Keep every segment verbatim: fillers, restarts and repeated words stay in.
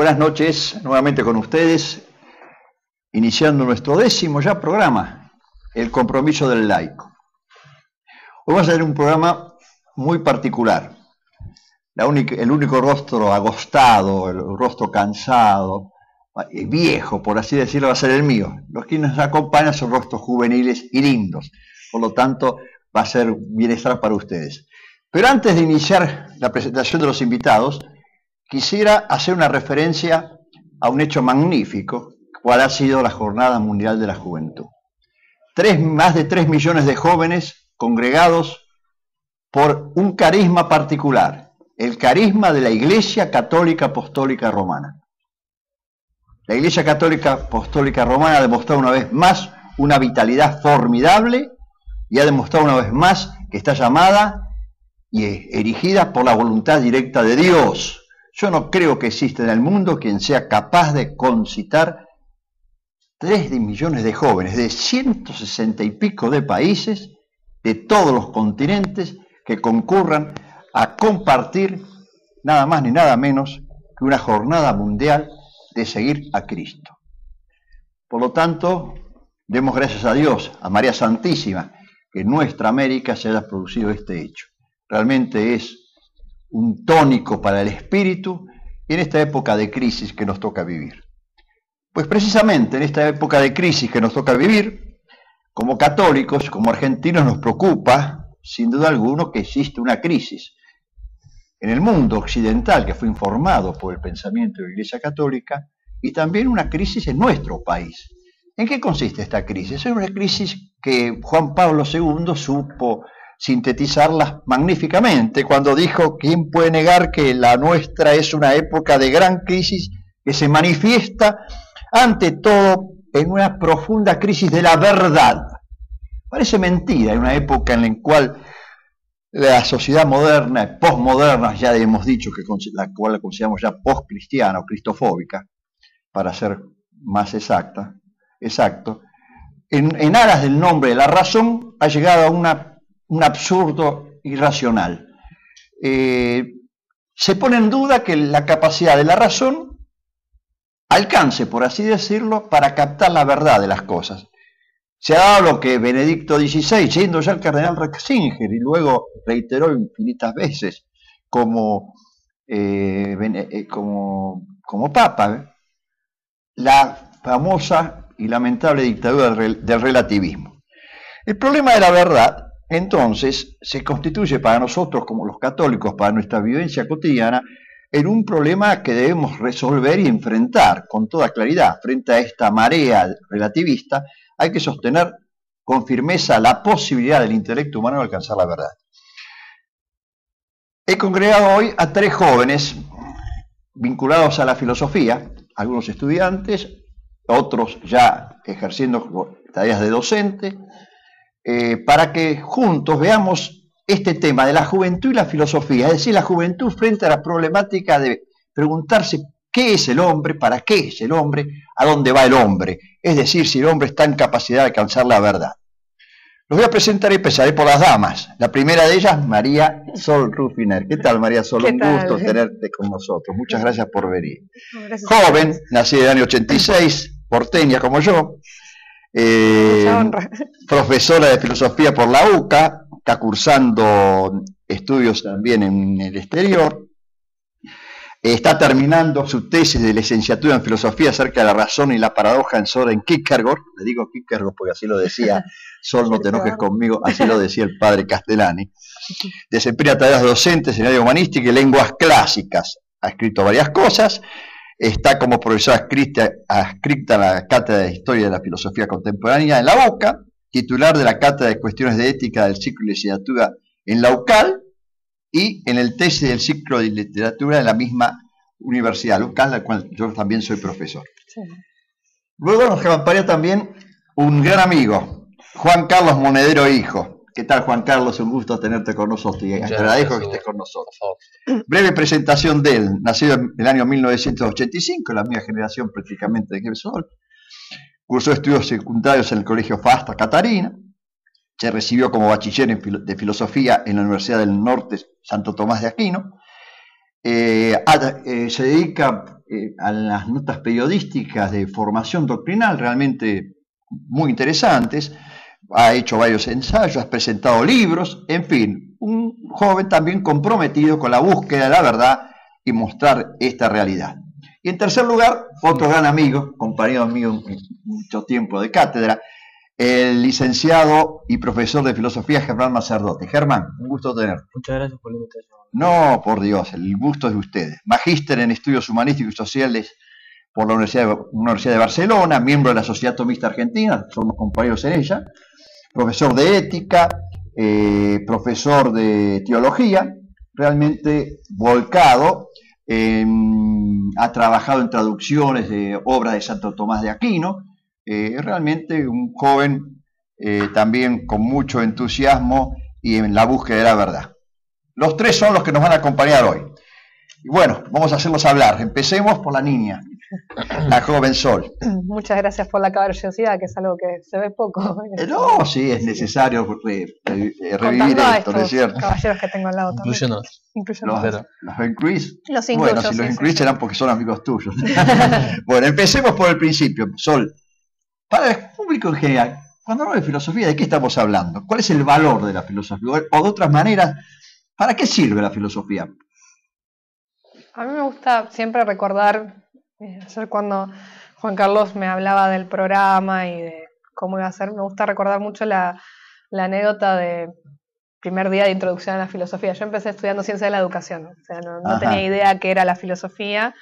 Buenas noches, nuevamente con ustedes, iniciando nuestro décimo ya programa, El Compromiso del Laico. Hoy vamos a tener un programa muy particular. La única, el único rostro agostado, el rostro cansado, viejo, por así decirlo, va a ser el mío. Los que nos acompañan son rostros juveniles y lindos, por lo tanto va a ser bienestar para ustedes. Pero antes de iniciar la presentación de los invitados, quisiera hacer una referencia a un hecho magnífico, cual ha sido la Jornada Mundial de la Juventud. Tres, más de tres millones de jóvenes congregados por un carisma particular, el carisma de la Iglesia Católica Apostólica Romana. La Iglesia Católica Apostólica Romana ha demostrado una vez más una vitalidad formidable y ha demostrado una vez más que está llamada y erigida por la voluntad directa de Dios. Yo no creo que exista en el mundo quien sea capaz de concitar tres millones de jóvenes de ciento sesenta y pico de países, de todos los continentes, que concurran a compartir nada más ni nada menos que una jornada mundial de seguir a Cristo. Por lo tanto, demos gracias a Dios, a María Santísima, que en nuestra América se haya producido este hecho. Realmente es un tónico para el espíritu en esta época de crisis que nos toca vivir. Pues precisamente en esta época de crisis que nos toca vivir, como católicos, como argentinos, nos preocupa, sin duda alguna, que existe una crisis en el mundo occidental que fue informado por el pensamiento de la Iglesia Católica, y también una crisis en nuestro país. ¿En qué consiste esta crisis? Es una crisis que Juan Pablo segundo supo sintetizarlas magníficamente cuando dijo: ¿quién puede negar que la nuestra es una época de gran crisis que se manifiesta ante todo en una profunda crisis de la verdad? Parece mentira en una época en la cual la sociedad moderna, postmoderna, ya hemos dicho que la cual la consideramos ya postcristiana o cristofóbica, para ser más exacta, exacto, en, en aras del nombre de la razón ha llegado a una un absurdo irracional. Eh, se pone en duda que la capacidad de la razón alcance, por así decirlo, para captar la verdad de las cosas. Se ha dado lo que Benedicto dieciséis, siendo ya el cardenal Ratzinger, y luego reiteró infinitas veces como, eh, eh, como, como papa, ¿eh? La famosa y lamentable dictadura del, del relativismo. El problema de la verdad, entonces, se constituye para nosotros, como los católicos, para nuestra vivencia cotidiana, en un problema que debemos resolver y enfrentar con toda claridad. Frente a esta marea relativista, hay que sostener con firmeza la posibilidad del intelecto humano de alcanzar la verdad. He congregado hoy a tres jóvenes vinculados a la filosofía, algunos estudiantes, otros ya ejerciendo tareas de docente, Eh, para que juntos veamos este tema de la juventud y la filosofía, es decir, la juventud frente a la problemática de preguntarse qué es el hombre, para qué es el hombre, a dónde va el hombre, es decir, si el hombre está en capacidad de alcanzar la verdad. Los voy a presentar y empezaré por las damas. La primera de ellas, María Sol Rufiner. ¿Qué tal, María Sol? Un gusto tenerte con nosotros. Muchas gracias por venir. Gracias. Joven, nacida en el año ochenta y seis, porteña como yo. Eh, profesora de filosofía por la U C A, está cursando estudios también en el exterior, eh, está terminando su tesis de licenciatura en filosofía acerca de la razón y la paradoja en Soren Kierkegaard. Le digo Kierkegaard porque así lo decía, Sol, no te enojes conmigo, así lo decía el padre Castellani. Desempeña tareas docentes en área humanística y lenguas clásicas, ha escrito varias cosas. Está como profesora adscrita, adscrita a la Cátedra de Historia de la Filosofía Contemporánea en la U C A, titular de la Cátedra de Cuestiones de Ética del ciclo de licenciatura en la U C A L y en el tesis del ciclo de literatura en la misma universidad, la U C A L, la cual yo también soy profesor. Sí. Luego nos acompaña también un gran amigo, Juan Carlos Monedero Hijo. ¿Qué tal, Juan Carlos? Un gusto tenerte con nosotros y te agradezco que estés con nosotros. Breve presentación de él. Nacido en el año mil novecientos ochenta y cinco, la misma generación prácticamente de Sol. Cursó estudios secundarios en el Colegio Fasta Catarina. Se recibió como bachiller de filosofía en la Universidad del Norte Santo Tomás de Aquino. eh, a, eh, se dedica eh, a las notas periodísticas de formación doctrinal, realmente muy interesantes. Ha hecho varios ensayos, ha presentado libros, en fin, un joven también comprometido con la búsqueda de la verdad y mostrar esta realidad. Y en tercer lugar, otro gran amigo, compañero mío mucho tiempo de cátedra, el licenciado y profesor de filosofía Germán Macerdotti. Germán, un gusto tenerte. Muchas gracias por la invitación. No, por Dios, el gusto es de ustedes. Magíster en estudios humanísticos y sociales por la Universidad de, Universidad de Barcelona, miembro de la Sociedad Tomista Argentina, somos compañeros en ella, profesor de ética, eh, profesor de teología, realmente volcado, eh, ha trabajado en traducciones de obras de Santo Tomás de Aquino, eh, realmente un joven eh, también con mucho entusiasmo y en la búsqueda de la verdad. Los tres son los que nos van a acompañar hoy. Y bueno, vamos a hacerlos hablar. Empecemos por la niña, la joven Sol. Muchas gracias por la caballerosidad, que es algo que se ve poco. No, sí, es necesario re, re, revivir esto, ¿no es cierto? Caballeros que tengo al lado también. Incluyéndonos. Los, los increase. Los incluyo, bueno, si sí, los sí, increase sí. serán porque son amigos tuyos. Bueno, empecemos por el principio. Sol, para el público en general, cuando hablamos de filosofía, ¿de qué estamos hablando? ¿Cuál es el valor de la filosofía? O de otras maneras, ¿para qué sirve la filosofía? A mí me gusta siempre recordar, eh, ayer cuando Juan Carlos me hablaba del programa y de cómo iba a ser, me gusta recordar mucho la, la anécdota de primer día de introducción a la filosofía. Yo empecé estudiando ciencia de la educación, o sea, no, no tenía idea qué era la filosofía,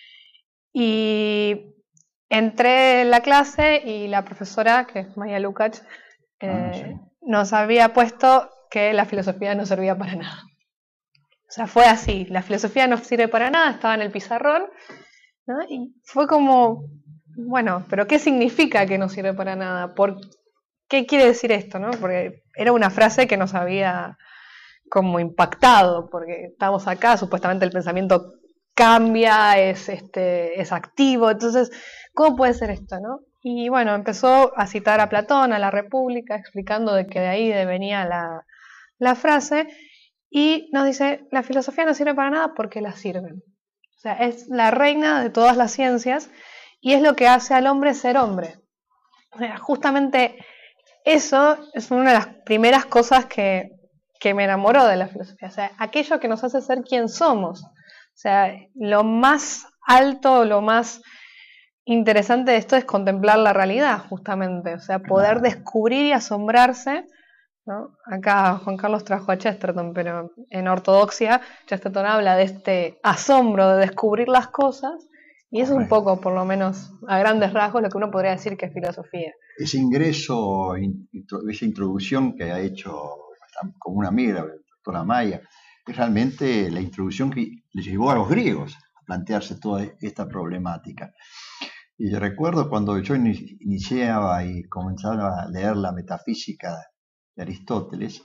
y entré en la clase y la profesora, que es Maya Lukács, eh, ah, sí. nos había puesto que la filosofía no servía para nada. O sea, fue así, la filosofía no sirve para nada, estaba en el pizarrón, ¿no? Y fue como, bueno, pero ¿qué significa que no sirve para nada? ¿Por qué quiere decir esto, no? Porque era una frase que nos había como impactado, porque estamos acá, supuestamente el pensamiento cambia, es, este, es activo, entonces, ¿cómo puede ser esto, no? Y bueno, empezó a citar a Platón, a la República, explicando de que de ahí venía la, la frase. Y nos dice, la filosofía no sirve para nada porque la sirven. O sea, es la reina de todas las ciencias y es lo que hace al hombre ser hombre. O sea, justamente eso es una de las primeras cosas que, que me enamoró de la filosofía. O sea, aquello que nos hace ser quien somos. O sea, lo más alto, lo más interesante de esto es contemplar la realidad, justamente. O sea, poder descubrir y asombrarse, ¿no? Acá Juan Carlos trajo a Chesterton, pero en ortodoxia Chesterton habla de este asombro de descubrir las cosas, y eso es un poco, por lo menos a grandes rasgos, lo que uno podría decir que es filosofía. Ese ingreso, esa introducción que ha hecho como una amiga, la doctora Maya, es realmente la introducción que le llevó a los griegos a plantearse toda esta problemática. Y recuerdo cuando yo iniciaba y comenzaba a leer la metafísica de Aristóteles,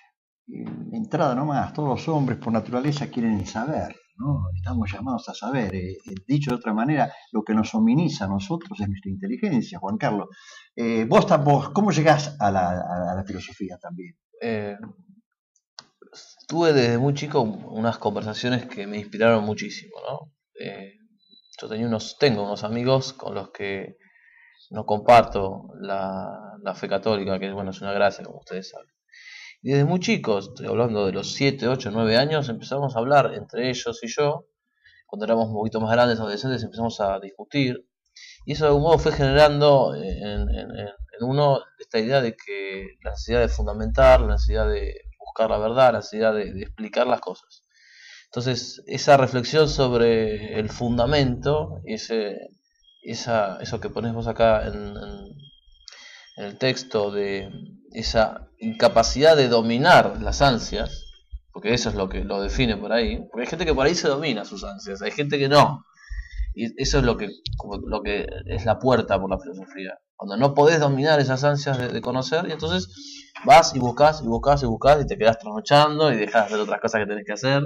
de entrada nomás, todos los hombres por naturaleza quieren saber, ¿no? Estamos llamados a saber. Eh, dicho de otra manera, lo que nos hominiza a nosotros es nuestra inteligencia. Juan Carlos, eh, vos, vos, ¿cómo llegás a la, a la filosofía también? Eh, tuve desde muy chico unas conversaciones que me inspiraron muchísimo, ¿no? Eh, yo tenía unos, tengo unos amigos con los que no comparto la, la fe católica, que bueno, es una gracia, como ustedes saben. Y desde muy chicos, estoy hablando de los siete, ocho, nueve años, empezamos a hablar entre ellos y yo. Cuando éramos un poquito más grandes, adolescentes, empezamos a discutir. Y eso de algún modo fue generando en, en, en uno esta idea de que la necesidad de fundamentar, la necesidad de buscar la verdad, la necesidad de, de explicar las cosas. Entonces, esa reflexión sobre el fundamento, ese... Esa, eso que pones vos acá en, en, en el texto, de esa incapacidad de dominar las ansias, porque eso es lo que lo define por ahí, porque hay gente que por ahí se domina sus ansias, hay gente que no, y eso es lo que, lo que es la puerta por la filosofía, cuando no podés dominar esas ansias de, de conocer, y entonces vas y buscas y buscas y buscas y te quedás trasnochando y dejas de hacer otras cosas que tenés que hacer,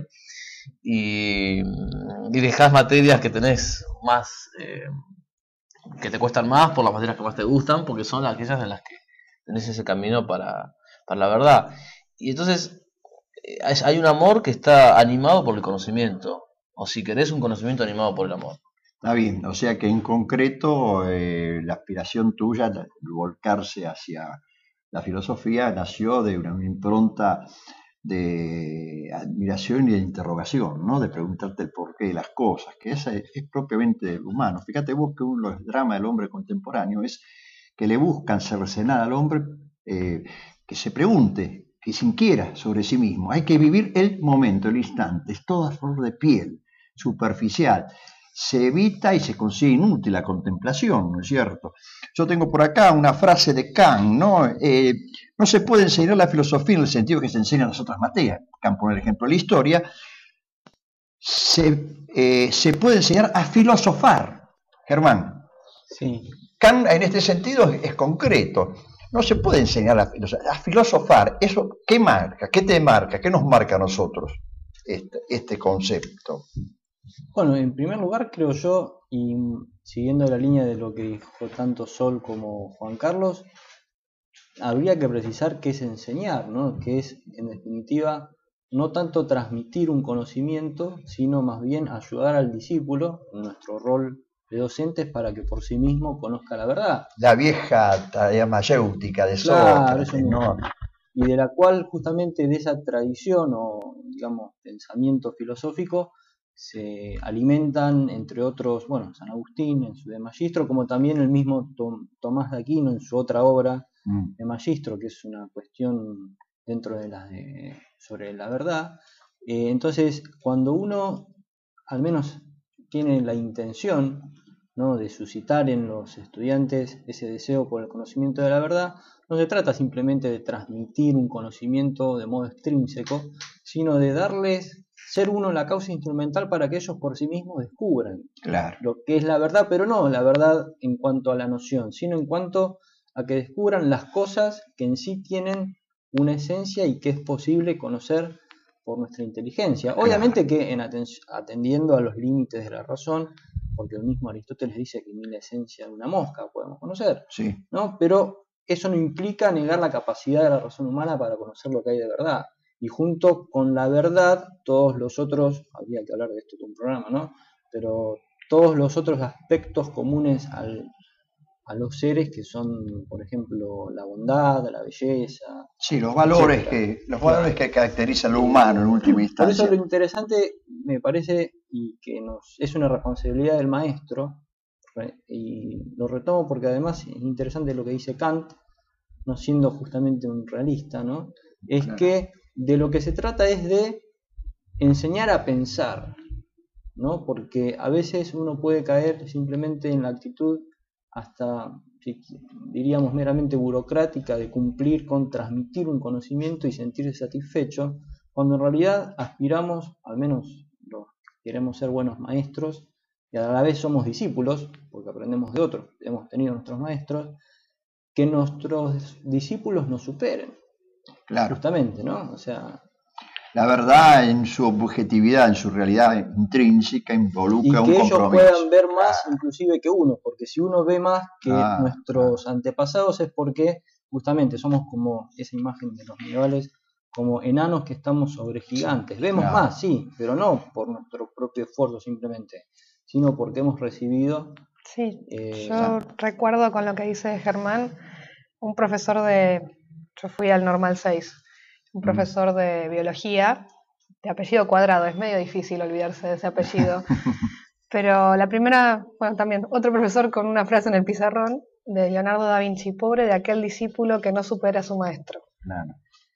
y, y dejás materias que tenés más... Eh, que te cuestan más por las materias que más te gustan, porque son aquellas en las que tenés ese camino para, para la verdad. Y entonces hay un amor que está animado por el conocimiento, o si querés, un conocimiento animado por el amor. Está bien, o sea que en concreto eh, la aspiración tuya de volcarse hacia la filosofía nació de una, una impronta de admiración y de interrogación, ¿no? De preguntarte el porqué de las cosas, que esa es, es propiamente del humano. Fíjate vos que uno de los dramas del hombre contemporáneo es que le buscan cercenar al hombre eh, que se pregunte, que se inquiera sobre sí mismo. Hay que vivir el momento, el instante, es toda flor de piel, superficial. Se evita y se consigue inútil la contemplación, ¿no es cierto? Yo tengo por acá una frase de Kant, ¿no? Eh, no se puede enseñar la filosofía en el sentido que se enseñan las otras materias. Kant pone el ejemplo de la historia. Se, eh, se puede enseñar a filosofar, Germán. Sí. Kant en este sentido es, es concreto. No se puede enseñar a, a filosofar. Eso, ¿qué marca? ¿Qué te marca? ¿Qué nos marca a nosotros este, este concepto? Bueno, en primer lugar creo yo, y siguiendo la línea de lo que dijo tanto Sol como Juan Carlos, habría que precisar qué es enseñar, ¿no? Que es, en definitiva, no tanto transmitir un conocimiento, sino más bien ayudar al discípulo, en nuestro rol de docentes, para que por sí mismo conozca la verdad. La vieja tarea mayéutica de Claro, Sócrates, ¿no? Y de la cual justamente de esa tradición o, digamos, pensamiento filosófico se alimentan, entre otros, bueno, San Agustín en su De Magistro, como también el mismo Tom, Tomás de Aquino en su otra obra mm. de Magistro, que es una cuestión dentro de las de, sobre la verdad. Eh, entonces, cuando uno al menos tiene la intención, ¿no?, de suscitar en los estudiantes ese deseo por el conocimiento de la verdad, no se trata simplemente de transmitir un conocimiento de modo extrínseco, sino de darles, ser uno la causa instrumental para que ellos por sí mismos descubran claro. lo que es la verdad, pero no la verdad en cuanto a la noción, sino en cuanto a que descubran las cosas que en sí tienen una esencia y que es posible conocer por nuestra inteligencia. Claro. Obviamente que en atendiendo a los límites de la razón, porque el mismo Aristóteles dice que ni la esencia de una mosca podemos conocer, sí. ¿no? Pero eso no implica negar la capacidad de la razón humana para conocer lo que hay de verdad. Y junto con la verdad, todos los otros, habría que hablar de esto en un programa, ¿no? Pero todos los otros aspectos comunes al, a los seres, que son, por ejemplo, la bondad, la belleza. Sí, los valores, que, los valores que caracterizan lo humano en última instancia. Por eso lo interesante me parece, y que nos es una responsabilidad del maestro, y lo retomo porque además es interesante lo que dice Kant, no siendo justamente un realista, ¿no? Es claro. que de lo que se trata es de enseñar a pensar, ¿no? Porque a veces uno puede caer simplemente en la actitud hasta, diríamos, meramente burocrática de cumplir con transmitir un conocimiento y sentirse satisfecho, cuando en realidad aspiramos, al menos los que queremos ser buenos maestros, y a la vez somos discípulos, porque aprendemos de otros, hemos tenido nuestros maestros, que nuestros discípulos nos superen. Claro. Justamente, ¿no? O sea, la verdad en su objetividad, en su realidad intrínseca, involucra un compromiso. Y que ellos puedan ver más inclusive que uno, porque si uno ve más que ah, nuestros ah. antepasados es porque justamente somos como esa imagen de los medievales, como enanos que estamos sobre gigantes. Vemos claro. más, sí, pero no por nuestro propio esfuerzo simplemente, sino porque hemos recibido... Sí, eh, yo ah. recuerdo con lo que dice Germán, un profesor de... Yo fui al Normal seis, un profesor de biología, de apellido Cuadrado, es medio difícil olvidarse de ese apellido, pero la primera, bueno, también otro profesor con una frase en el pizarrón de Leonardo da Vinci: pobre de aquel discípulo que no supera a su maestro. Claro.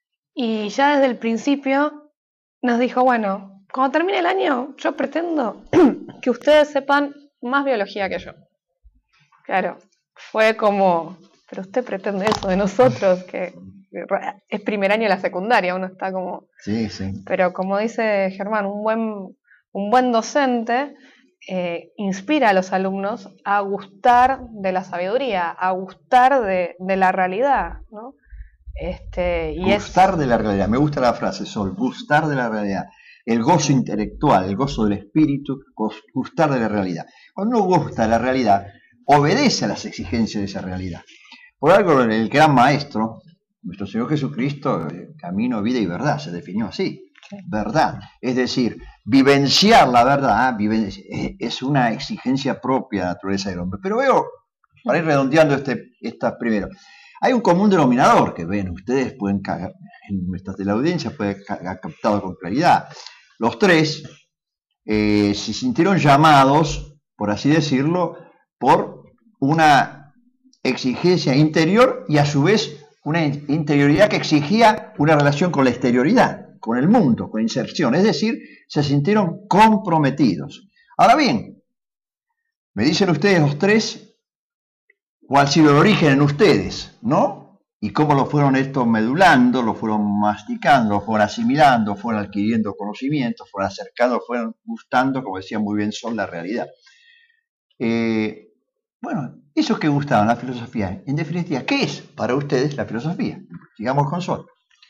Y ya desde el principio nos dijo, bueno, cuando termine el año, yo pretendo que ustedes sepan más biología que yo. Claro, fue como, pero usted pretende eso de nosotros, que es primer año de la secundaria, uno está como... Sí, sí. Pero como dice Germán, un buen, un buen docente eh, inspira a los alumnos a gustar de la sabiduría, a gustar de, de la realidad, ¿no? Este, y gustar es... de la realidad, me gusta la frase, Sol, gustar de la realidad. El gozo intelectual, el gozo del espíritu, gustar de la realidad. Cuando uno gusta de la realidad, obedece a las exigencias de esa realidad. Por algo el gran maestro, nuestro Señor Jesucristo, camino, vida y verdad, se definió así. Sí. verdad. Es decir, vivenciar la verdad es una exigencia propia de la naturaleza del hombre. Pero veo, para ir redondeando este, esta primero, hay un común denominador que ven ustedes, pueden cagar, en nuestra teleaudiencia puede haber captado con claridad. Los tres eh, se sintieron llamados, por así decirlo, por una exigencia interior y a su vez una interioridad que exigía una relación con la exterioridad, con el mundo, con inserción. Es decir, se sintieron comprometidos. Ahora bien, me dicen ustedes los tres cuál ha sido el origen en ustedes, ¿no? Y cómo lo fueron estos medulando, lo fueron masticando, lo fueron asimilando, fueron adquiriendo conocimientos, fueron acercando, fueron gustando, como decía muy bien Sol, la realidad. Eh, bueno, eso que gustaban, la filosofía, en definitiva, ¿qué es para ustedes la filosofía? Sigamos con Sol.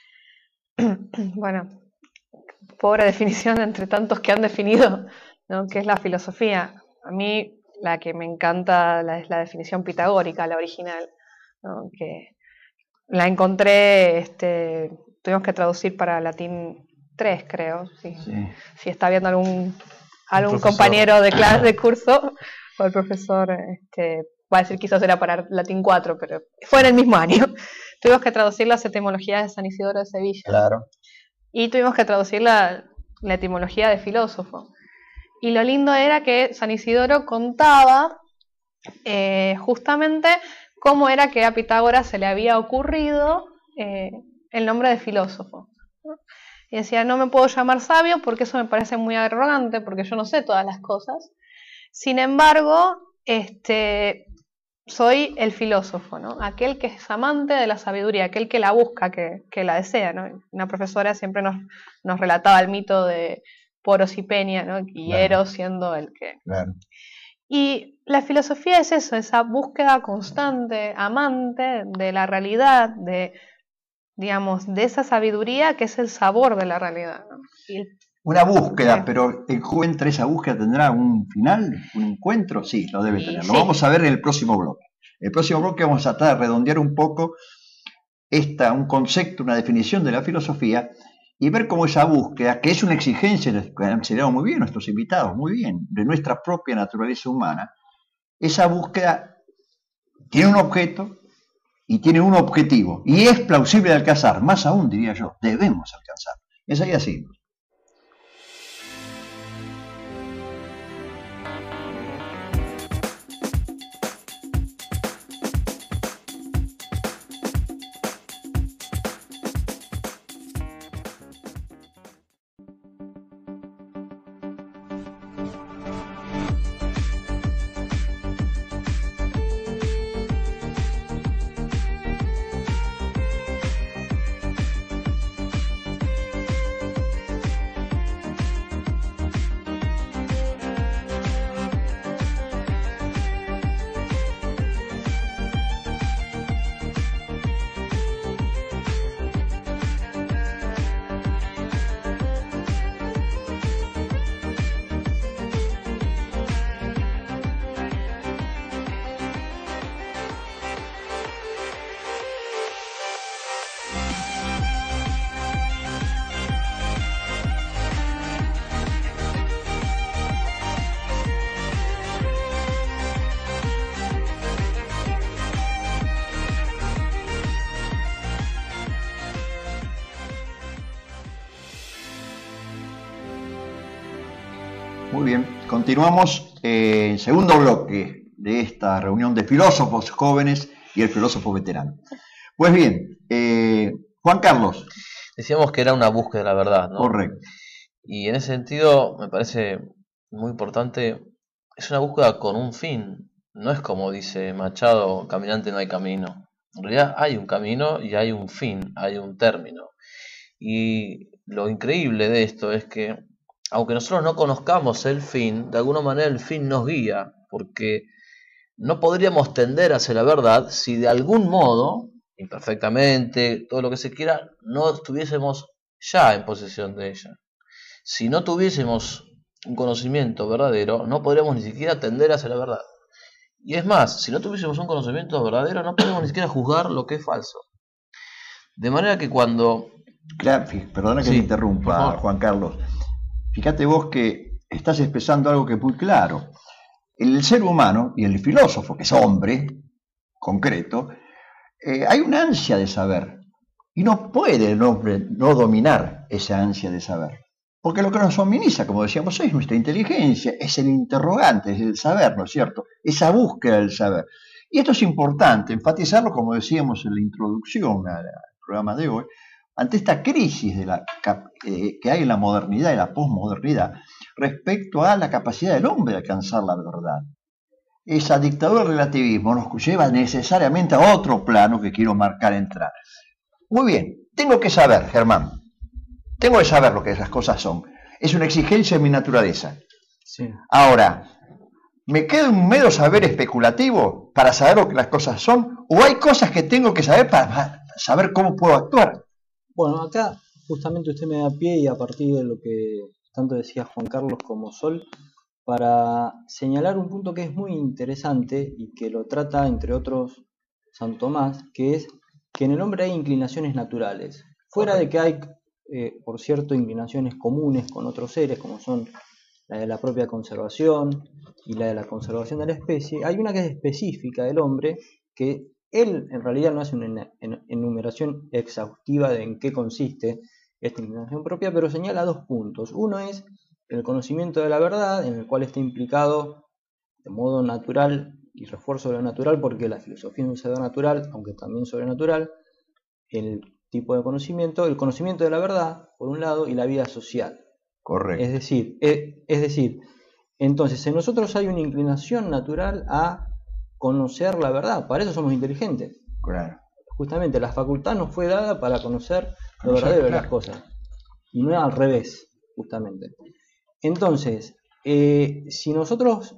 Bueno, pobre definición entre tantos que han definido, ¿no? ¿Qué es la filosofía? A mí la que me encanta la, es la definición pitagórica, la original, ¿no? Que la encontré, este, tuvimos que traducir para latín tres, creo. Sí. Sí. Si está viendo algún, algún compañero de clase de curso, o el profesor, este, va a decir quizás era para latín cuatro, pero fue en el mismo año. Tuvimos que traducir las etimologías de San Isidoro de Sevilla. Claro. Y tuvimos que traducir la, la etimología de filósofo. Y lo lindo era que San Isidoro contaba eh, justamente cómo era que a Pitágoras se le había ocurrido eh, el nombre de filósofo. Y decía, no me puedo llamar sabio porque eso me parece muy arrogante, porque yo no sé todas las cosas. Sin embargo, este, soy el filósofo, ¿no? Aquel que es amante de la sabiduría, aquel que la busca, que, que la desea, ¿no? Una profesora siempre nos, nos relataba el mito de Poros y Peña, ¿no? Y claro. Eros siendo el que... Claro. Y la filosofía es eso, esa búsqueda constante, amante de la realidad, de, digamos, de esa sabiduría que es el sabor de la realidad, ¿no? Y el... Una búsqueda, sí. Pero ¿encuentra esa búsqueda tendrá un final, un encuentro? Sí, lo debe tener. Lo sí. Vamos a ver en el próximo bloque. En el próximo bloque vamos a tratar de redondear un poco esta, un concepto, una definición de la filosofía y ver cómo esa búsqueda, que es una exigencia, que han enseñado muy bien nuestros invitados, muy bien, de nuestra propia naturaleza humana, esa búsqueda tiene un objeto y tiene un objetivo, y es plausible de alcanzar, más aún diría yo, debemos alcanzar. Es ahí así. Muy bien, continuamos en eh, segundo bloque de esta reunión de filósofos jóvenes y el filósofo veterano. Pues bien, eh, Juan Carlos. Decíamos que era una búsqueda de la verdad, ¿no? Correcto. Y en ese sentido me parece muy importante, es una búsqueda con un fin, no es como dice Machado, caminante no hay camino. En realidad hay un camino y hay un fin, hay un término. Y lo increíble de esto es que aunque nosotros no conozcamos el fin, de alguna manera el fin nos guía, porque no podríamos tender hacia la verdad si de algún modo, imperfectamente, todo lo que se quiera, no estuviésemos ya en posesión de ella. Si no tuviésemos un conocimiento verdadero, no podríamos ni siquiera tender hacia la verdad. Y es más, si no tuviésemos un conocimiento verdadero, no podríamos ni siquiera juzgar lo que es falso. De manera que cuando Claro, perdona que Sí, te interrumpa, Juan Carlos. Fíjate vos que estás expresando algo que es muy claro. El ser humano y el filósofo, que es hombre, concreto, eh, hay una ansia de saber. Y no puede el hombre no dominar esa ansia de saber. Porque lo que nos suministra, como decíamos, es nuestra inteligencia, es el interrogante, es el saber, ¿no es cierto? Esa búsqueda del saber. Y esto es importante, enfatizarlo, como decíamos en la introducción al programa de hoy, ante esta crisis de la, eh, que hay en la modernidad y la posmodernidad respecto a la capacidad del hombre de alcanzar la verdad. Esa dictadura del relativismo nos lleva necesariamente a otro plano que quiero marcar entrar. Muy bien, tengo que saber, Germán, tengo que saber lo que esas cosas son. Es una exigencia de mi naturaleza. Sí. Ahora, ¿me queda un mero saber especulativo para saber lo que las cosas son? ¿O hay cosas que tengo que saber para saber cómo puedo actuar? Bueno, acá justamente usted me da pie y a partir de lo que tanto decía Juan Carlos como Sol, para señalar un punto que es muy interesante y que lo trata, entre otros, San Tomás, que es que en el hombre hay inclinaciones naturales. Fuera Correcto. de que hay, eh, por cierto, inclinaciones comunes con otros seres, como son la de la propia conservación y la de la conservación de la especie, hay una que es específica del hombre, que él en realidad no hace una enumeración exhaustiva de en qué consiste esta inclinación propia, pero señala dos puntos. Uno es el conocimiento de la verdad, en el cual está implicado de modo natural y refuerzo de lo natural, porque la filosofía es un saber natural, aunque también sobrenatural, el tipo de conocimiento, el conocimiento de la verdad, por un lado, y la vida social. Correcto. Es decir, es, es decir, entonces en nosotros hay una inclinación natural a conocer la verdad, para eso somos inteligentes. Claro. Justamente la facultad nos fue dada para conocer lo Conocer, verdadero de claro. las cosas, y no al revés, justamente. Entonces, eh, si nosotros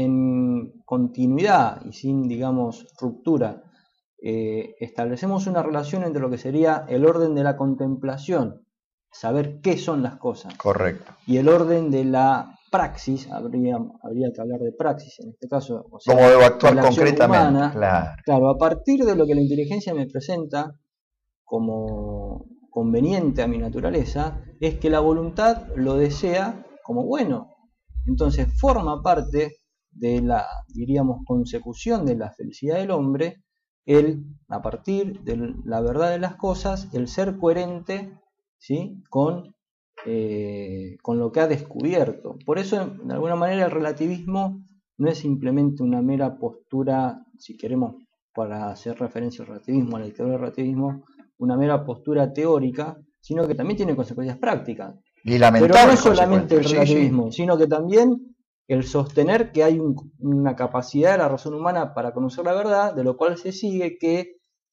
en continuidad y sin, digamos, ruptura, eh, establecemos una relación entre lo que sería el orden de la contemplación, saber qué son las cosas, Correcto. y el orden de la praxis, habría, habría que hablar de praxis en este caso, o sea, ¿Cómo debo actuar de la acción concretamente? humana, Claro. claro, a partir de lo que la inteligencia me presenta como conveniente a mi naturaleza, es que la voluntad lo desea como bueno. Entonces forma parte de la, diríamos, consecución de la felicidad del hombre, el, a partir de la verdad de las cosas, el ser coherente, ¿sí?, con, eh, con lo que ha descubierto. Por eso, de alguna manera, el relativismo no es simplemente una mera postura, si queremos, para hacer referencia al relativismo, a la dictadura del relativismo, una mera postura teórica, sino que también tiene consecuencias prácticas. Y lamentable. Pero no es solamente el sí, relativismo, sí. sino que también el sostener que hay un, una capacidad de la razón humana para conocer la verdad, de lo cual se sigue que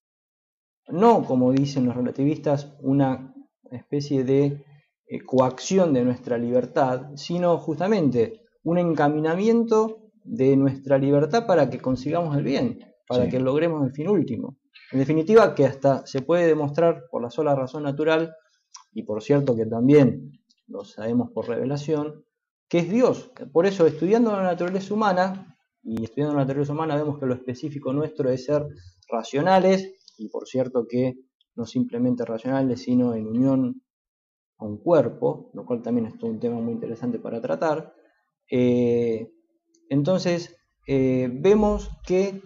no, como dicen los relativistas, una especie de eh, coacción de nuestra libertad, sino justamente un encaminamiento de nuestra libertad para que consigamos el bien, para Sí. que logremos el fin último. En definitiva, que hasta se puede demostrar por la sola razón natural, y por cierto que también lo sabemos por revelación, que es Dios. Por eso, estudiando la naturaleza humana, y estudiando la naturaleza humana vemos que lo específico nuestro es ser racionales, y por cierto que no simplemente racionales, sino en unión a un cuerpo, lo cual también es todo un tema muy interesante para tratar. Eh, entonces, eh, vemos que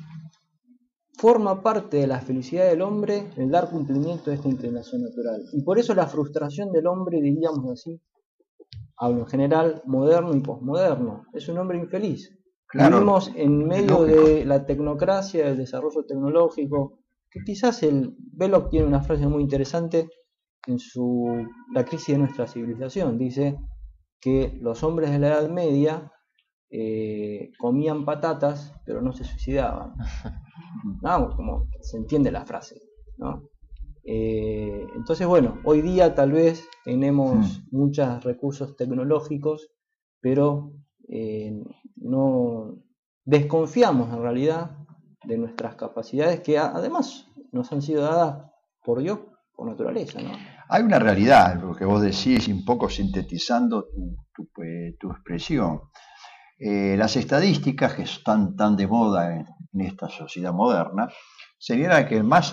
forma parte de la felicidad del hombre el dar cumplimiento a esta inclinación natural. Y por eso la frustración del hombre, diríamos así, hablo en general, moderno y posmoderno, es un hombre infeliz. Claro, Vivimos en medio lógico. de la tecnocracia, del desarrollo tecnológico, que quizás el Belloc tiene una frase muy interesante en su La crisis de nuestra civilización. Dice que los hombres de la Edad Media eh, comían patatas, pero no se suicidaban. No, como se entiende la frase, ¿no? Eh, entonces, bueno, hoy día tal vez tenemos Mm. muchos recursos tecnológicos, pero eh, no desconfiamos en realidad de nuestras capacidades que a- además nos han sido dadas por Dios, por naturaleza, ¿no? Hay una realidad, lo que vos decís, un poco sintetizando tu, tu, eh, tu expresión. Eh, las estadísticas que están tan de moda en, en esta sociedad moderna señalan que el más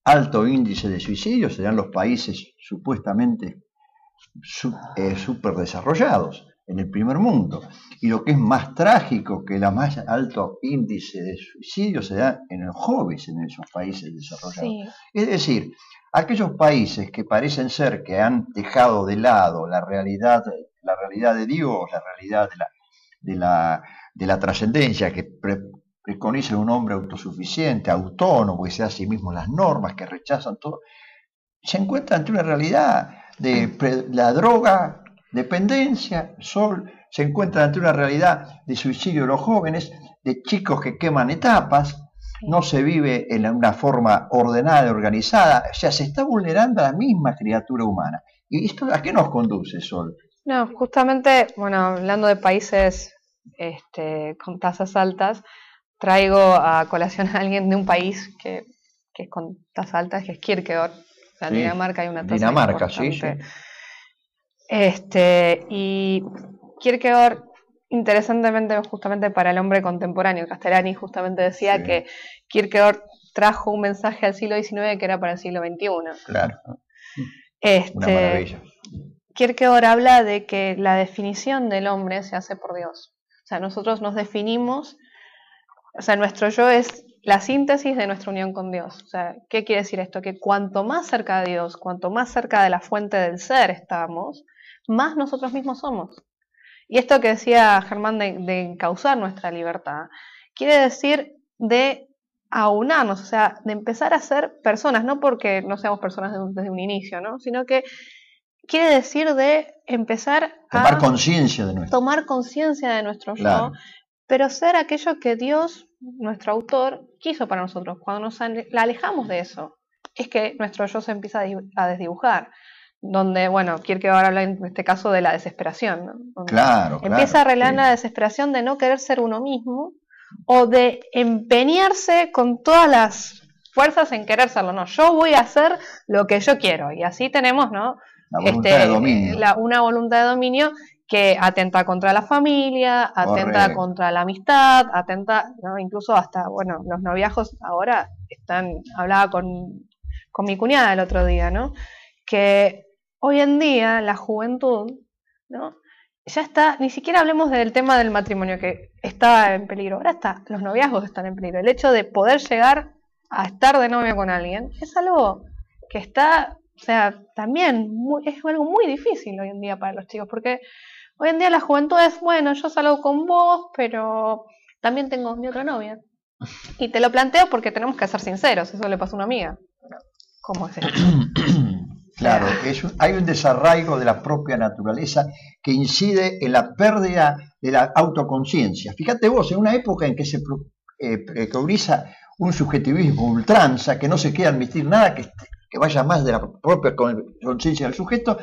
alto índice de suicidio serán los países supuestamente su, eh, super desarrollados, en el primer mundo. Y lo que es más trágico, que el más alto índice de suicidio se da en los jóvenes en esos países desarrollados. Sí. Es decir, aquellos países que parecen ser que han dejado de lado la realidad, la realidad de Dios, la realidad de la, de la, de la trascendencia, que pre, preconizan un hombre autosuficiente, autónomo, que se hace a sí mismo las normas, que rechazan todo, se encuentran ante una realidad de pre, la droga, dependencia, sol, se encuentra ante una realidad de suicidio de los jóvenes, de chicos que queman etapas, no se vive en una forma ordenada y organizada, o sea, se está vulnerando a la misma criatura humana. ¿Y esto a qué nos conduce, Sol? No, justamente, bueno, hablando de países este, con tasas altas, traigo a colación a alguien de un país que, que es con tasas altas, que es Kierkegaard. O sea, en sí. Dinamarca hay una tasa Dinamarca, importante. sí, sí. Este, y Kierkegaard, interesantemente, justamente para el hombre contemporáneo, Castellani justamente decía sí. que Kierkegaard trajo un mensaje al siglo diecinueve que era para el siglo veintiuno. Claro. Este, una maravilla. Kierkegaard habla de que la definición del hombre se hace por Dios. O sea, nosotros nos definimos, o sea, nuestro yo es la síntesis de nuestra unión con Dios. O sea, ¿qué quiere decir esto? Que cuanto más cerca de Dios, cuanto más cerca de la fuente del ser estamos, más nosotros mismos somos. Y esto que decía Germán de, de encauzar nuestra libertad, quiere decir de aunarnos, o sea, de empezar a ser personas, no porque no seamos personas desde un, desde un inicio, ¿no? Sino que quiere decir de empezar a tomar conciencia de nuestro tomar conciencia de nuestro claro. yo, pero ser aquello que Dios, nuestro autor, quiso para nosotros. Cuando nos alejamos de eso, es que nuestro yo se empieza a desdibujar. Donde, bueno, Kierkegaard habla en este caso de la desesperación, ¿no? Claro, empieza claro, a revelar sí. la desesperación de no querer ser uno mismo o de empeñarse con todas las fuerzas en querer serlo. No, yo voy a hacer lo que yo quiero. Y así tenemos, ¿no? La voluntad este, de dominio. La, una voluntad de dominio que atenta contra la familia, atenta Correcto. contra la amistad, atenta, ¿no? Incluso hasta, bueno, los noviazgos ahora están, hablaba con, con mi cuñada el otro día, ¿no? Que hoy en día la juventud, ¿no? Ya está, ni siquiera hablemos del tema del matrimonio que está en peligro, ahora está, los noviazgos están en peligro. El hecho de poder llegar a estar de novio con alguien es algo que está, o sea, también muy, es algo muy difícil hoy en día para los chicos, porque hoy en día la juventud es, bueno, yo salgo con vos, pero también tengo mi otra novia. Y te lo planteo porque tenemos que ser sinceros, eso le pasó a una amiga. ¿Cómo es esto? Claro, es un, hay un desarraigo de la propia naturaleza que incide en la pérdida de la autoconciencia. Fíjate vos, en una época en que se eh, preconiza un subjetivismo ultranza, que no se quiere admitir nada que, que vaya más de la propia conciencia del sujeto,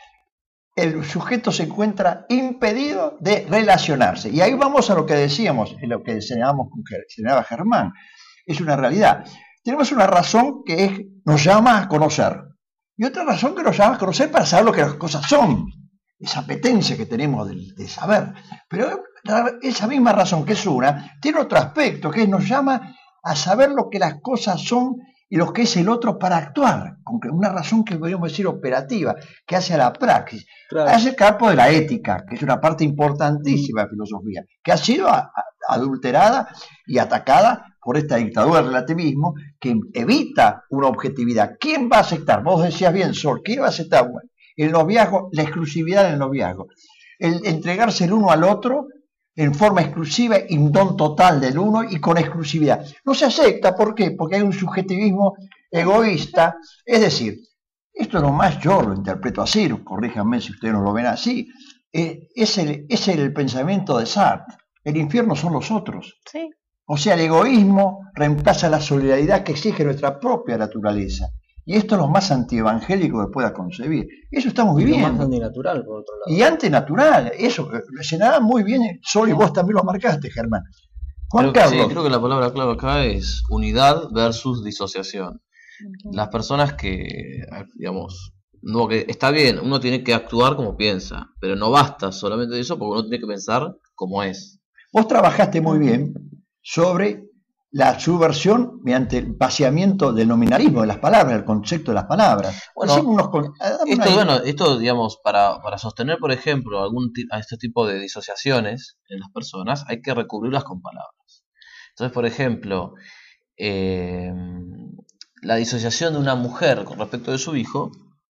el sujeto se encuentra impedido de relacionarse. Y ahí vamos a lo que decíamos, en lo que señalábamos con señalaba Germán. Es una realidad. Tenemos una razón que es, nos llama a conocer. Y otra razón que nos llama a conocer para saber lo que las cosas son. Esa apetencia que tenemos de, de saber. Pero esa misma razón, que es una, tiene otro aspecto, que nos llama a saber lo que las cosas son y lo que es el otro para actuar. Con una razón que podríamos decir operativa, que hace a la praxis. Claro. Hace el campo de la ética, que es una parte importantísima de la filosofía, que ha sido a, a, adulterada y atacada por esta dictadura del relativismo que evita una objetividad. ¿Quién va a aceptar? Vos decías bien, Sol, ¿quién va a aceptar? Bueno, el noviazgo, la exclusividad del noviazgo, el entregarse el uno al otro en forma exclusiva y un don total del uno y con exclusividad. No se acepta, ¿por qué? Porque hay un subjetivismo egoísta, es decir, esto nomás yo lo interpreto así, corríjanme si ustedes no lo ven así, eh, es, el, es el pensamiento de Sartre, el infierno son los otros. Sí. O sea, el egoísmo reemplaza la solidaridad que exige nuestra propia naturaleza. Y esto es lo más antievangélico que pueda concebir. Eso estamos viviendo. Y lo más antinatural, por otro lado. Y antinatural. Eso, se nada muy bien. Sol, y vos también lo marcaste, Germán. Juan creo, Carlos. Sí, creo que la palabra clave acá es unidad versus disociación. Uh-huh. Las personas que, digamos, no, que está bien, uno tiene que actuar como piensa, pero no basta solamente de eso porque uno tiene que pensar como es. Vos trabajaste muy bien sobre la subversión mediante el vaciamiento del nominalismo de las palabras, el concepto de las palabras. Bueno, unos con... esto, bueno, esto, digamos, para, para sostener, por ejemplo, algún a este tipo de disociaciones en las personas, hay que recubrirlas con palabras. Entonces, por ejemplo, eh, la disociación de una mujer con respecto de su hijo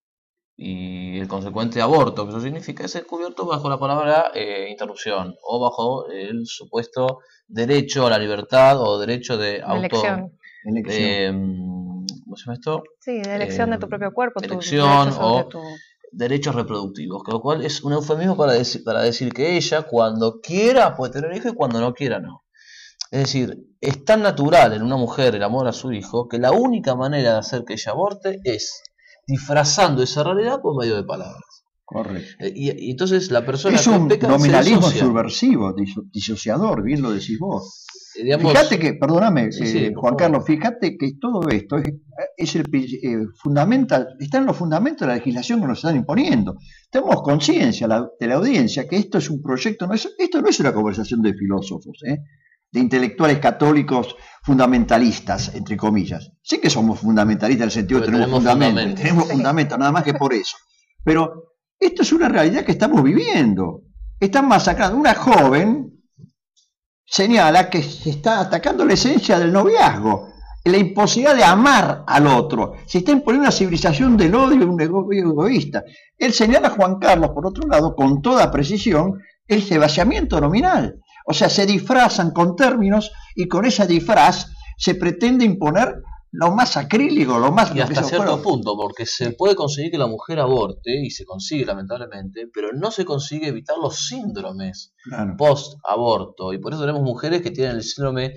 y el consecuente aborto, que eso significa, es cubierto bajo la palabra eh, interrupción o bajo el supuesto derecho a la libertad o derecho de auto... Elección. Eh, ¿Cómo se llama esto? Sí, de elección eh, de tu propio cuerpo. Elección tu o tu... derechos reproductivos, con lo cual es un eufemismo para decir, para decir que ella cuando quiera puede tener hijo y cuando no quiera no. Es decir, es tan natural en una mujer el amor a su hijo que la única manera de hacer que ella aborte es disfrazando esa realidad por medio de palabras. Correcto. Y, y entonces la persona es un que peca nominalismo se disocia. subversivo, disociador, bien lo decís vos. Eh, digamos, fíjate que, perdóname, sí, eh, sí, Juan por Carlos, fíjate que todo esto es, es el eh, fundamental, está en los fundamentos de la legislación que nos están imponiendo. Tenemos conciencia la, de la audiencia que esto es un proyecto, no es, esto no es una conversación de filósofos, ¿eh? de intelectuales católicos fundamentalistas, entre comillas. Sí que somos fundamentalistas en el sentido de que tenemos fundamentos, fundamento. tenemos fundamentos, nada más que por eso. Pero esto es una realidad que estamos viviendo. Están masacrando. Una joven señala que se está atacando la esencia del noviazgo, la imposibilidad de amar al otro. Se está imponiendo una civilización del odio y un egoísmo egoísta. Él señala a Juan Carlos, por otro lado, con toda precisión, ese vaciamiento nominal. O sea, se disfrazan con términos y con ese disfraz se pretende imponer lo más acrílico, lo más... Y hasta lo cierto fuera. punto, porque se puede conseguir que la mujer aborte, y se consigue lamentablemente, pero no se consigue evitar los síndromes Claro. post-aborto. Y por eso tenemos mujeres que tienen el síndrome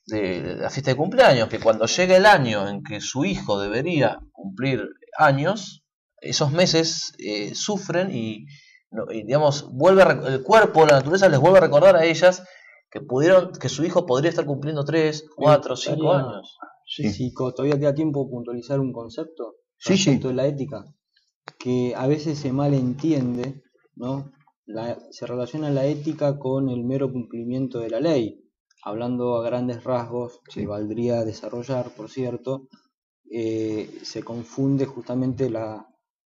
de la fiesta de cumpleaños, que cuando llega el año en que su hijo debería cumplir años, esos meses eh, sufren y... No, y digamos, vuelve a, el cuerpo, la naturaleza les vuelve a recordar a ellas que pudieron, que su hijo podría estar cumpliendo tres, cuatro, cinco años. Sí. Si todavía queda tiempo de puntualizar un concepto, sí, respecto sí. de la ética, que a veces se malentiende, ¿no? La, se relaciona la ética con el mero cumplimiento de la ley, hablando a grandes rasgos, sí. que valdría desarrollar, por cierto, eh, se confunde justamente la,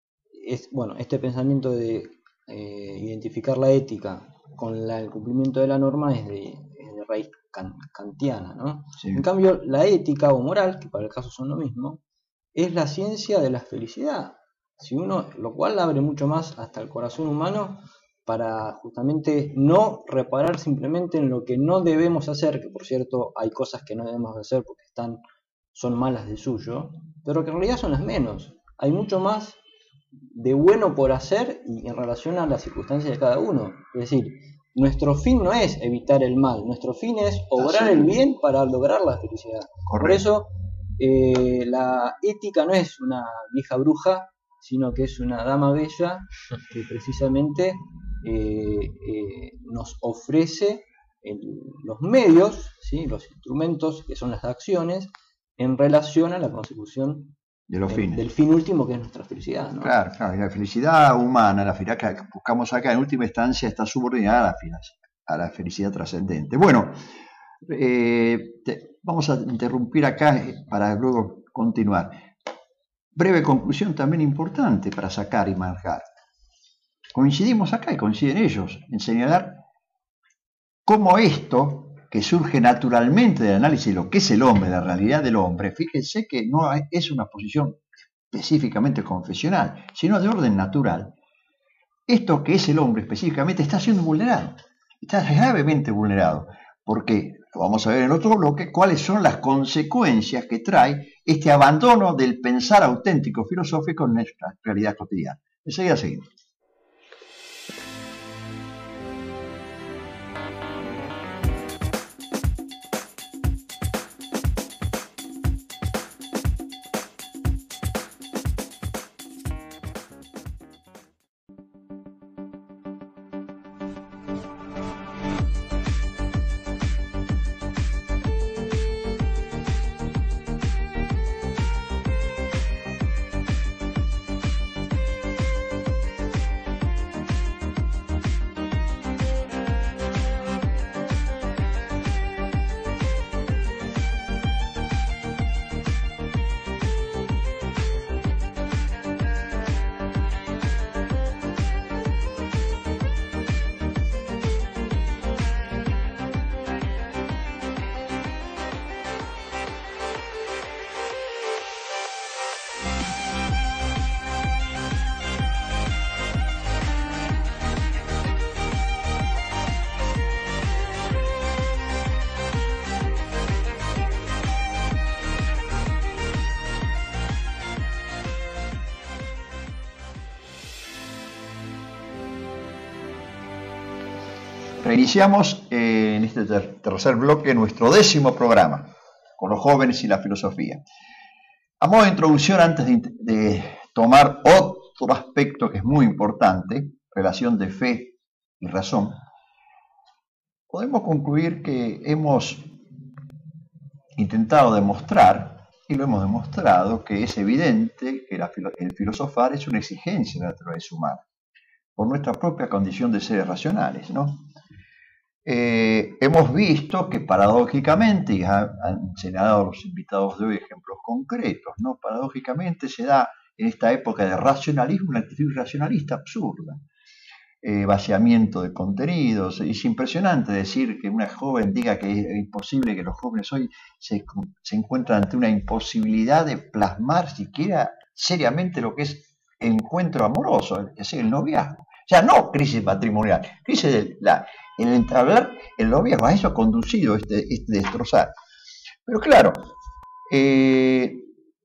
es, bueno, este pensamiento de Eh, identificar la ética con la, el cumplimiento de la norma es de, es de raíz can, kantiana, ¿no? Sí. En cambio, la ética o moral, que para el caso son lo mismo, es la ciencia de la felicidad. Si uno, lo cual abre mucho más hasta el corazón humano para justamente no reparar simplemente en lo que no debemos hacer, que por cierto hay cosas que no debemos hacer porque están, son malas de suyo, pero que en realidad son las menos. Hay mucho más de bueno por hacer y en relación a las circunstancias de cada uno. Es decir, nuestro fin no es evitar el mal, nuestro fin es obrar el bien para lograr la felicidad. Correcto. Por eso eh, la ética no es una vieja bruja, sino que es una dama bella que precisamente eh, eh, nos ofrece el, los medios, ¿sí? Los instrumentos que son las acciones en relación a la consecución de los fines. Del fin último, que es nuestra felicidad, ¿no? Claro, claro, y la felicidad humana, la felicidad que buscamos acá en última instancia está subordinada a la, a la felicidad trascendente. Bueno, eh, te, vamos a interrumpir acá para luego continuar. Breve conclusión también importante para sacar y marcar. Coincidimos acá y coinciden ellos en señalar cómo esto que surge naturalmente del análisis de lo que es el hombre, de la realidad del hombre, fíjense que no es una posición específicamente confesional, sino de orden natural. Esto que es el hombre específicamente está siendo vulnerado, está gravemente vulnerado, porque, lo vamos a ver en otro bloque, cuáles son las consecuencias que trae este abandono del pensar auténtico filosófico en nuestra realidad cotidiana. Enseguida seguimos. Reiniciamos eh, en este ter tercer bloque nuestro décimo programa, con los jóvenes y la filosofía. A modo de introducción, antes de, de tomar otro aspecto que es muy importante, relación de fe y razón, podemos concluir que hemos intentado demostrar, y lo hemos demostrado, que es evidente que la, el filosofar es una exigencia de la naturaleza humana, por nuestra propia condición de seres racionales, ¿no? Eh, hemos visto que paradójicamente, y han, han señalado los invitados de hoy ejemplos concretos, ¿no? Paradójicamente se da en esta época de racionalismo una actitud racionalista absurda, eh, vaciamiento de contenidos. Es impresionante decir que una joven diga que es imposible, que los jóvenes hoy se, se encuentran ante una imposibilidad de plasmar siquiera seriamente lo que es el encuentro amoroso, es decir, el noviazgo. O sea, no crisis matrimonial, crisis de la, el entablar el noviazgo. A eso ha conducido este, este destrozar. Pero claro, eh,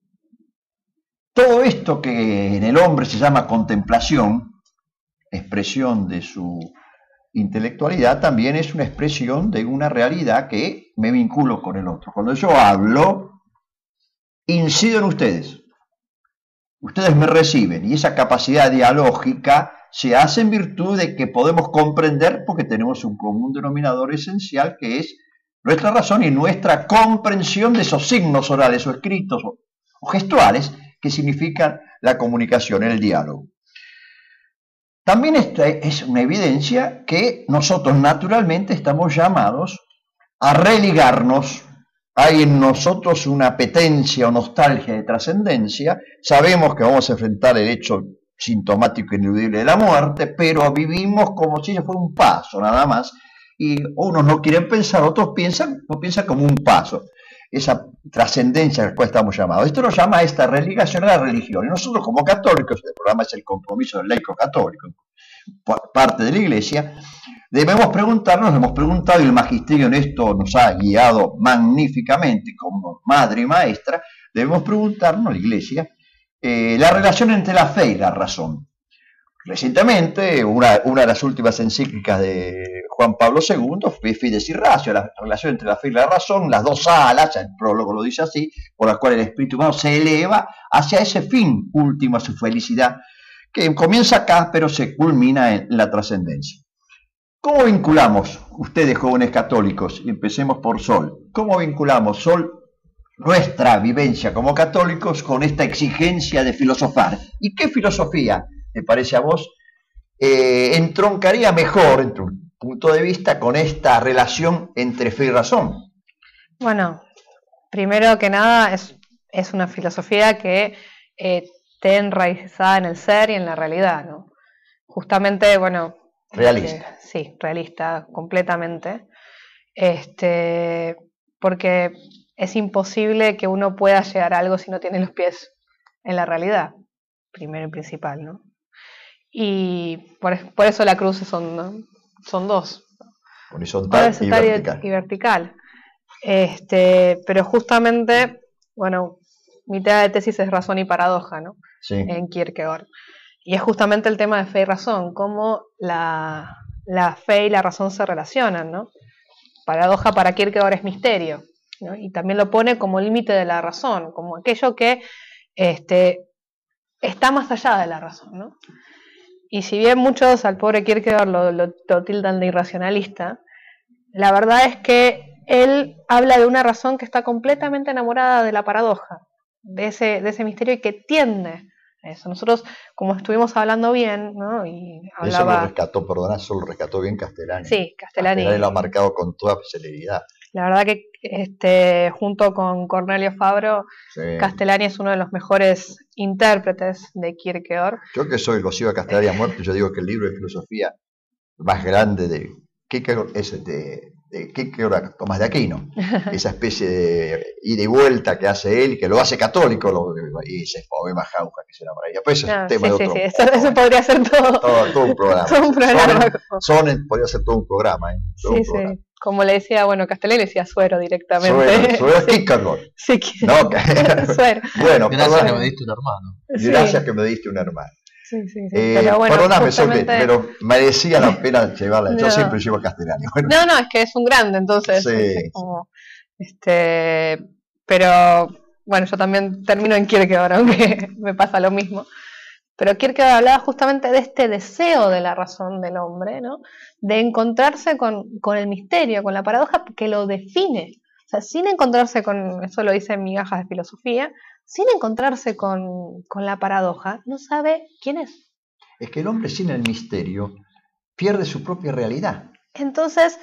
todo esto que en el hombre se llama contemplación, expresión de su intelectualidad, también es una expresión de una realidad que me vinculo con el otro. Cuando yo hablo, incido en ustedes. Ustedes me reciben, y esa capacidad dialógica se hace en virtud de que podemos comprender, porque tenemos un común denominador esencial que es nuestra razón y nuestra comprensión de esos signos orales o escritos o, o gestuales que significan la comunicación, el diálogo. También esta es una evidencia que nosotros naturalmente estamos llamados a religarnos. Hay en nosotros una apetencia o nostalgia de trascendencia. Sabemos que vamos a enfrentar el hecho sintomático e ineludible de la muerte, pero vivimos como si eso fuera un paso nada más, y unos no quieren pensar, otros piensan, no piensan como un paso, esa trascendencia a la cual estamos llamados. Esto nos llama a esta religación a la religión, y nosotros como católicos, el programa es el compromiso del laico católico, parte de la Iglesia, debemos preguntarnos, hemos preguntado, y el magisterio en esto nos ha guiado magníficamente como madre y maestra, debemos preguntarnos, la Iglesia, Eh, la relación entre la fe y la razón. Recientemente, una, una de las últimas encíclicas de Juan Pablo segundo fue Fides y Ratio, la relación entre la fe y la razón, las dos alas, el prólogo lo dice así, por las cuales el espíritu humano se eleva hacia ese fin último, a su felicidad, que comienza acá, pero se culmina en la trascendencia. ¿Cómo vinculamos, ustedes jóvenes católicos, y empecemos por Sol, cómo vinculamos, Sol, nuestra vivencia como católicos con esta exigencia de filosofar? ¿Y qué filosofía, me parece a vos, eh, entroncaría mejor, en tu punto de vista, con esta relación entre fe y razón? Bueno, primero que nada es, es una filosofía que eh, esté enraizada en el ser y en la realidad, ¿no? Justamente, bueno... Realista. Eh, sí, realista, completamente. Este, porque... es imposible que uno pueda llegar a algo si no tiene los pies en la realidad, primero y principal, ¿no? Y por, por eso la cruz son, ¿no? son dos. Horizontal, horizontal y vertical. Y vertical. Este, pero justamente, bueno, mi tema de tesis es razón y paradoja, ¿no? Sí. En Kierkegaard. Y es justamente el tema de fe y razón, cómo la, la fe y la razón se relacionan, ¿no? Paradoja para Kierkegaard es misterio, ¿no? Y también lo pone como límite de la razón, como aquello que este, está más allá de la razón, ¿no? Y si bien muchos al pobre Kierkegaard lo, lo, lo tildan de irracionalista, la verdad es que él habla de una razón que está completamente enamorada de la paradoja, de ese, de ese misterio, y que tiende a eso. Nosotros, como estuvimos hablando bien, ¿no? Y hablaba... Eso lo rescató, perdona, eso lo rescató bien Castellani. Sí, Castellani. Castellani lo ha marcado con toda celeridad. La verdad que este, junto con Cornelio Fabro, sí. Castellani es uno de los mejores intérpretes de Kierkegaard. Yo que soy, lo sigo a Castellani a muerte, yo digo que el libro de filosofía más grande de Kierkegaard es de, de Kierkegaard, Tomás de Aquino. Esa especie de ida y vuelta que hace él, que lo hace católico, lo, y ese poema jauja que se llama ahí. Después no, es tema sí, de otro. Sí, sí, eso, eso podría ser todo. Todo, todo un programa. Todo un programa. Sonen, Sonen podría ser todo un programa. ¿eh? Todo sí, un programa. sí. Como le decía, bueno, Castellani decía suero directamente. Suero, suero sí. Kierkegaard. Sí, no, suero. Bueno, gracias que me diste un hermano. Gracias sí. que me diste un hermano. Sí, sí, sí. Eh, pero bueno, perdóname, justamente... Solte, pero merecía la pena llevarla. Yo No. siempre llevo a Castellani. Bueno, No, no, es que es un grande, entonces Sí. es como, este, pero bueno, yo también termino en Kierkegaard, aunque me pasa lo mismo. Pero Kierkegaard hablaba justamente de este deseo de la razón del hombre, ¿no? De encontrarse con, con el misterio, con la paradoja que lo define. O sea, sin encontrarse con, eso lo dice en Migajas de Filosofía, sin encontrarse con, con la paradoja, no sabe quién es. es que el hombre sin el misterio pierde su propia realidad. Entonces,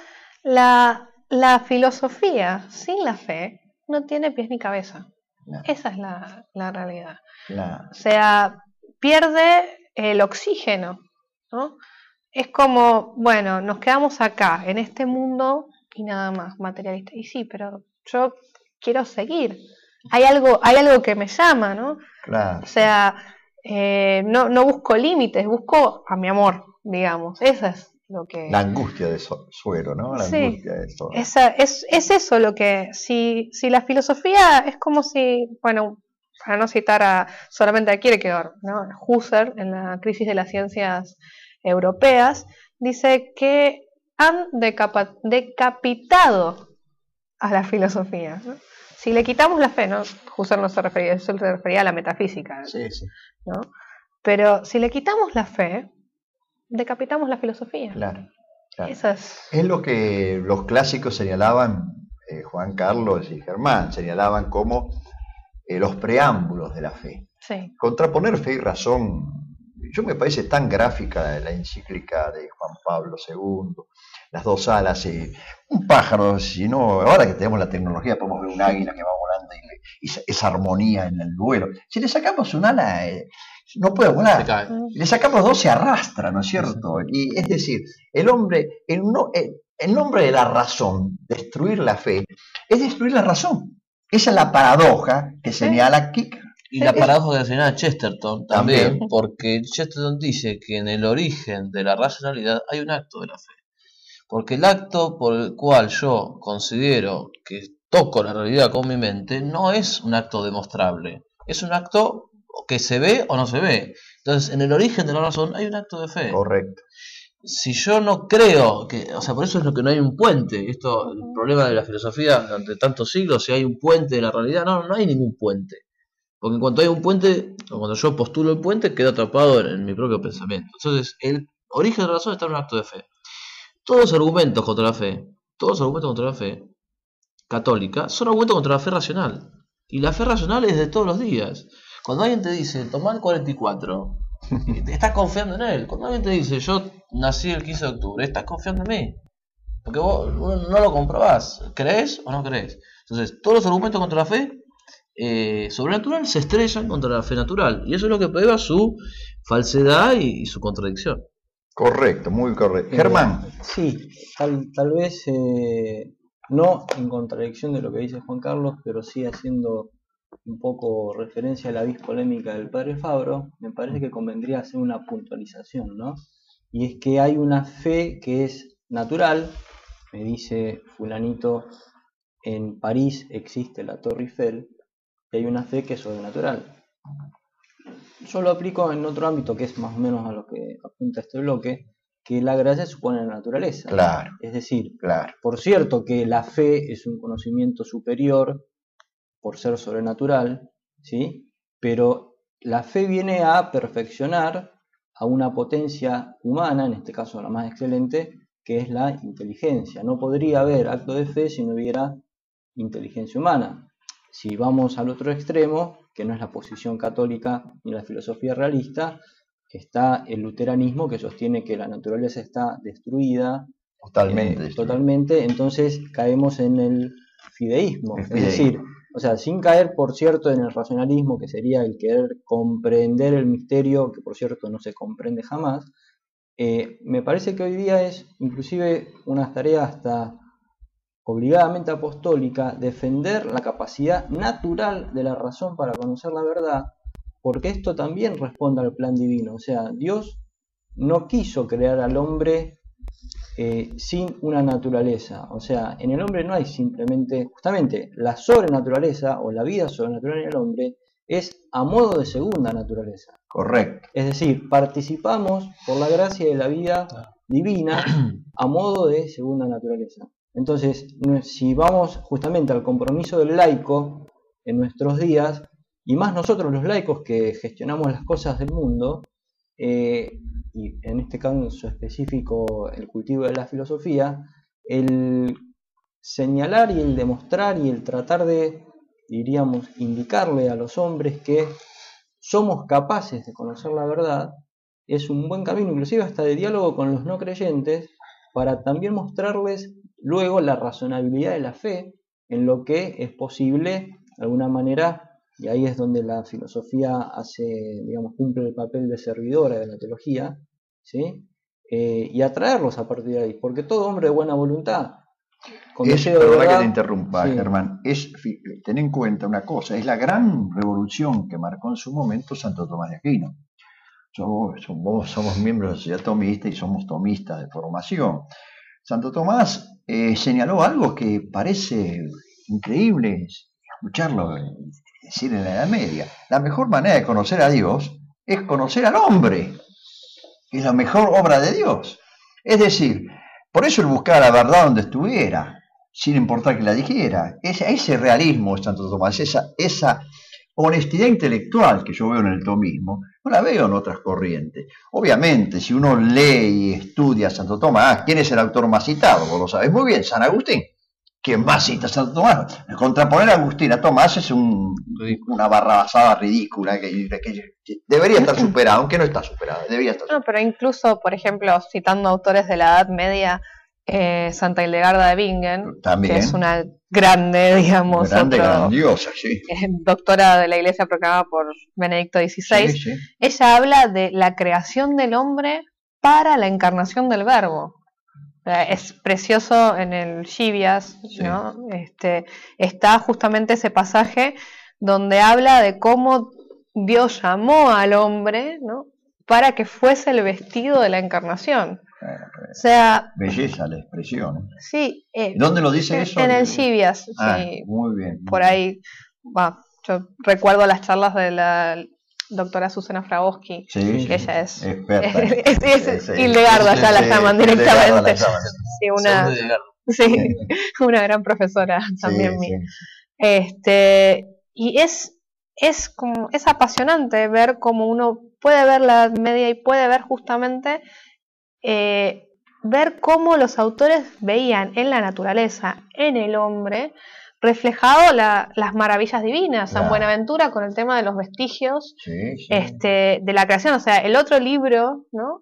la, la filosofía sin la fe no tiene pies ni cabeza. No, Esa es la, la realidad. la- O sea, pierde el oxígeno, ¿no? Es como, bueno, nos quedamos acá, en este mundo y nada más, materialista. Y sí, pero yo quiero seguir. Hay algo, hay algo que me llama, ¿no? claro. O sea, eh, no, no busco límites, busco a mi amor, digamos. Esa es lo que... La angustia de so- suero, ¿no? La Sí, angustia de eso. esa, es, es eso lo que, si, si la filosofía es como si, bueno, para no citar a, solamente a Kierkegaard, ¿no? Husserl, en la crisis de las ciencias europeas, dice que han decapa- decapitado a la filosofía, ¿no? Si le quitamos la fe, ¿no? Husserl no se refería, eso se refería a la metafísica, Sí, sí, ¿no? Pero si le quitamos la fe, decapitamos la filosofía. claro. claro. Esa es... Es lo que los clásicos señalaban, eh, Juan Carlos y Germán, señalaban como eh, los preámbulos de la fe. Sí. Contraponer fe y razón, yo me parece tan gráfica la encíclica de Juan Pablo segundo, las dos alas, eh, un pájaro, si no, ahora que tenemos la tecnología podemos ver un águila que va volando y, le- y esa- esa armonía en el vuelo. Si le sacamos un ala, eh, no puede Se volar. cae. Si le sacamos dos, se arrastra, ¿no es cierto? Y es decir, el hombre, el, no, el, el nombre de la razón, destruir la fe, es destruir la razón. Esa es la paradoja que señala Kierkegaard. Y la Es- paradoja que señala Chesterton también, También. porque Chesterton dice que en el origen de la racionalidad hay un acto de la fe. Porque el acto por el cual yo considero que toco la realidad con mi mente no es un acto demostrable, es un acto que se ve o no se ve. Entonces, en el origen de la razón hay un acto de fe. Correcto. Si yo no creo que, o sea, por eso es lo que no hay un puente. Esto, el problema de la filosofía durante tantos siglos, si hay un puente de la realidad, no, no hay ningún puente. Porque en cuanto hay un puente, o cuando yo postulo el puente, quedo atrapado en, en mi propio pensamiento. Entonces, el origen de la razón está en un acto de fe. Todos los argumentos contra la fe, todos los argumentos contra la fe católica, son argumentos contra la fe racional. Y la fe racional es de todos los días. Cuando alguien te dice, tomá el cuarenta y cuatro, estás confiando en él. Cuando alguien te dice, yo nací el quince de octubre, estás confiando en mí. Porque vos no lo comprobás. ¿Crees o no crees? Entonces, todos los argumentos contra la fe eh, sobrenatural se estrellan contra la fe natural. Y eso es lo que prueba su falsedad y, y su contradicción. Correcto, muy correcto. Eh, Germán, Sí, tal, tal vez eh, no en contradicción de lo que dice Juan Carlos, pero sí haciendo un poco referencia a la vis polémica del padre Fabro, me parece que convendría hacer una puntualización, ¿no? Y es que hay una fe que es natural, me dice fulanito, en París existe la Torre Eiffel, y hay una fe que es sobrenatural. Yo lo aplico en otro ámbito que es más o menos a lo que apunta este bloque, que la gracia supone la naturaleza. claro, Es decir, claro. por cierto que la fe es un conocimiento superior por ser sobrenatural, ¿sí? Pero la fe viene a perfeccionar a una potencia humana, en este caso la más excelente, que es la inteligencia. No podría haber acto de fe si no hubiera inteligencia humana. Si vamos al otro extremo, que no es la posición católica ni la filosofía realista, está el luteranismo que sostiene que la naturaleza está destruida, Totalmente. eh, totalmente, entonces caemos en el fideísmo, El es fideísmo. decir, o sea, sin caer, por cierto, en el racionalismo, que sería el querer comprender el misterio, que por cierto no se comprende jamás. Eh, me parece que hoy día es inclusive una tarea hasta obligadamente apostólica defender la capacidad natural de la razón para conocer la verdad, porque esto también responde al plan divino. O sea, Dios no quiso crear al hombre eh, sin una naturaleza. O sea, en el hombre no hay simplemente, justamente, la sobrenaturaleza o la vida sobrenatural en el hombre es a modo de segunda naturaleza. Correcto. Es decir, participamos por la gracia de la vida divina a modo de segunda naturaleza. Entonces, si vamos justamente al compromiso del laico en nuestros días, y más nosotros los laicos que gestionamos las cosas del mundo, eh, y en este caso específico el cultivo de la filosofía, el señalar y el demostrar y el tratar de, diríamos, indicarle a los hombres que somos capaces de conocer la verdad, es un buen camino, inclusive hasta de diálogo con los no creyentes, para también mostrarles luego la razonabilidad de la fe en lo que es posible, de alguna manera, y ahí es donde la filosofía hace, digamos, cumple el papel de servidora de la teología, ¿sí? Eh, y atraerlos a partir de ahí, porque todo hombre de buena voluntad, con Es, deseo de perdona verdad, que te interrumpa, sí. Germán, es, ten en cuenta una cosa, es la gran revolución que marcó en su momento Santo Tomás de Aquino. Somos, somos, somos miembros de la sociedad tomista y somos tomistas de formación. Santo Tomás eh, señaló algo que parece increíble escucharlo decir en la Edad Media. La mejor manera de conocer a Dios es conocer al hombre. Es la mejor obra de Dios. Es decir, por eso él buscaba la verdad donde estuviera, sin importar que la dijera. Ese, ese realismo de Santo Tomás, esa, esa honestidad intelectual que yo veo en el tomismo, no la veo en otras corrientes. Obviamente, si uno lee y estudia a Santo Tomás, ¿quién es el autor más citado? Vos lo sabés muy bien, San Agustín. ¿Quién más cita a Santo Tomás? Contraponer a Agustín a Tomás es un, una barrabasada ridícula que, que, que debería estar superada, aunque no está superada, debería estar superada. No, pero incluso, por ejemplo, citando autores de la Edad Media, eh, Santa Hildegarda de Bingen, También, que es una grande, digamos, grande, otro, grandiosa, sí. eh, doctora de la Iglesia proclamada por Benedicto dieciséis, Sí, sí. ella habla de la creación del hombre para la encarnación del Verbo. Es precioso en el Givias, Sí. ¿no? Este, está justamente ese pasaje donde habla de cómo Dios llamó al hombre, ¿no? Para que fuese el vestido de la encarnación. O sea, Belleza la expresión. sí. Eh, ¿Dónde lo dice eso? En el Givias, Ah, sí. muy bien. Muy Por bien. ahí, va. Yo recuerdo las charlas de la doctora Susana Fragosky, Sí, sí, que ella es experta. es, es, Sí, es sí. Hildegarda, ya la Sí, llaman Hildegarda la directamente. llaman. Sí, una, sí, una gran profesora también Sí, mía. sí. Este, y es, es como, es apasionante ver cómo uno puede ver la Edad Media y puede ver justamente eh, ver cómo los autores veían en la naturaleza, en el hombre, reflejado la, las maravillas divinas. San Claro. Buenaventura con el tema de los vestigios, Sí, sí. este, de la creación, o sea, el otro libro, ¿no?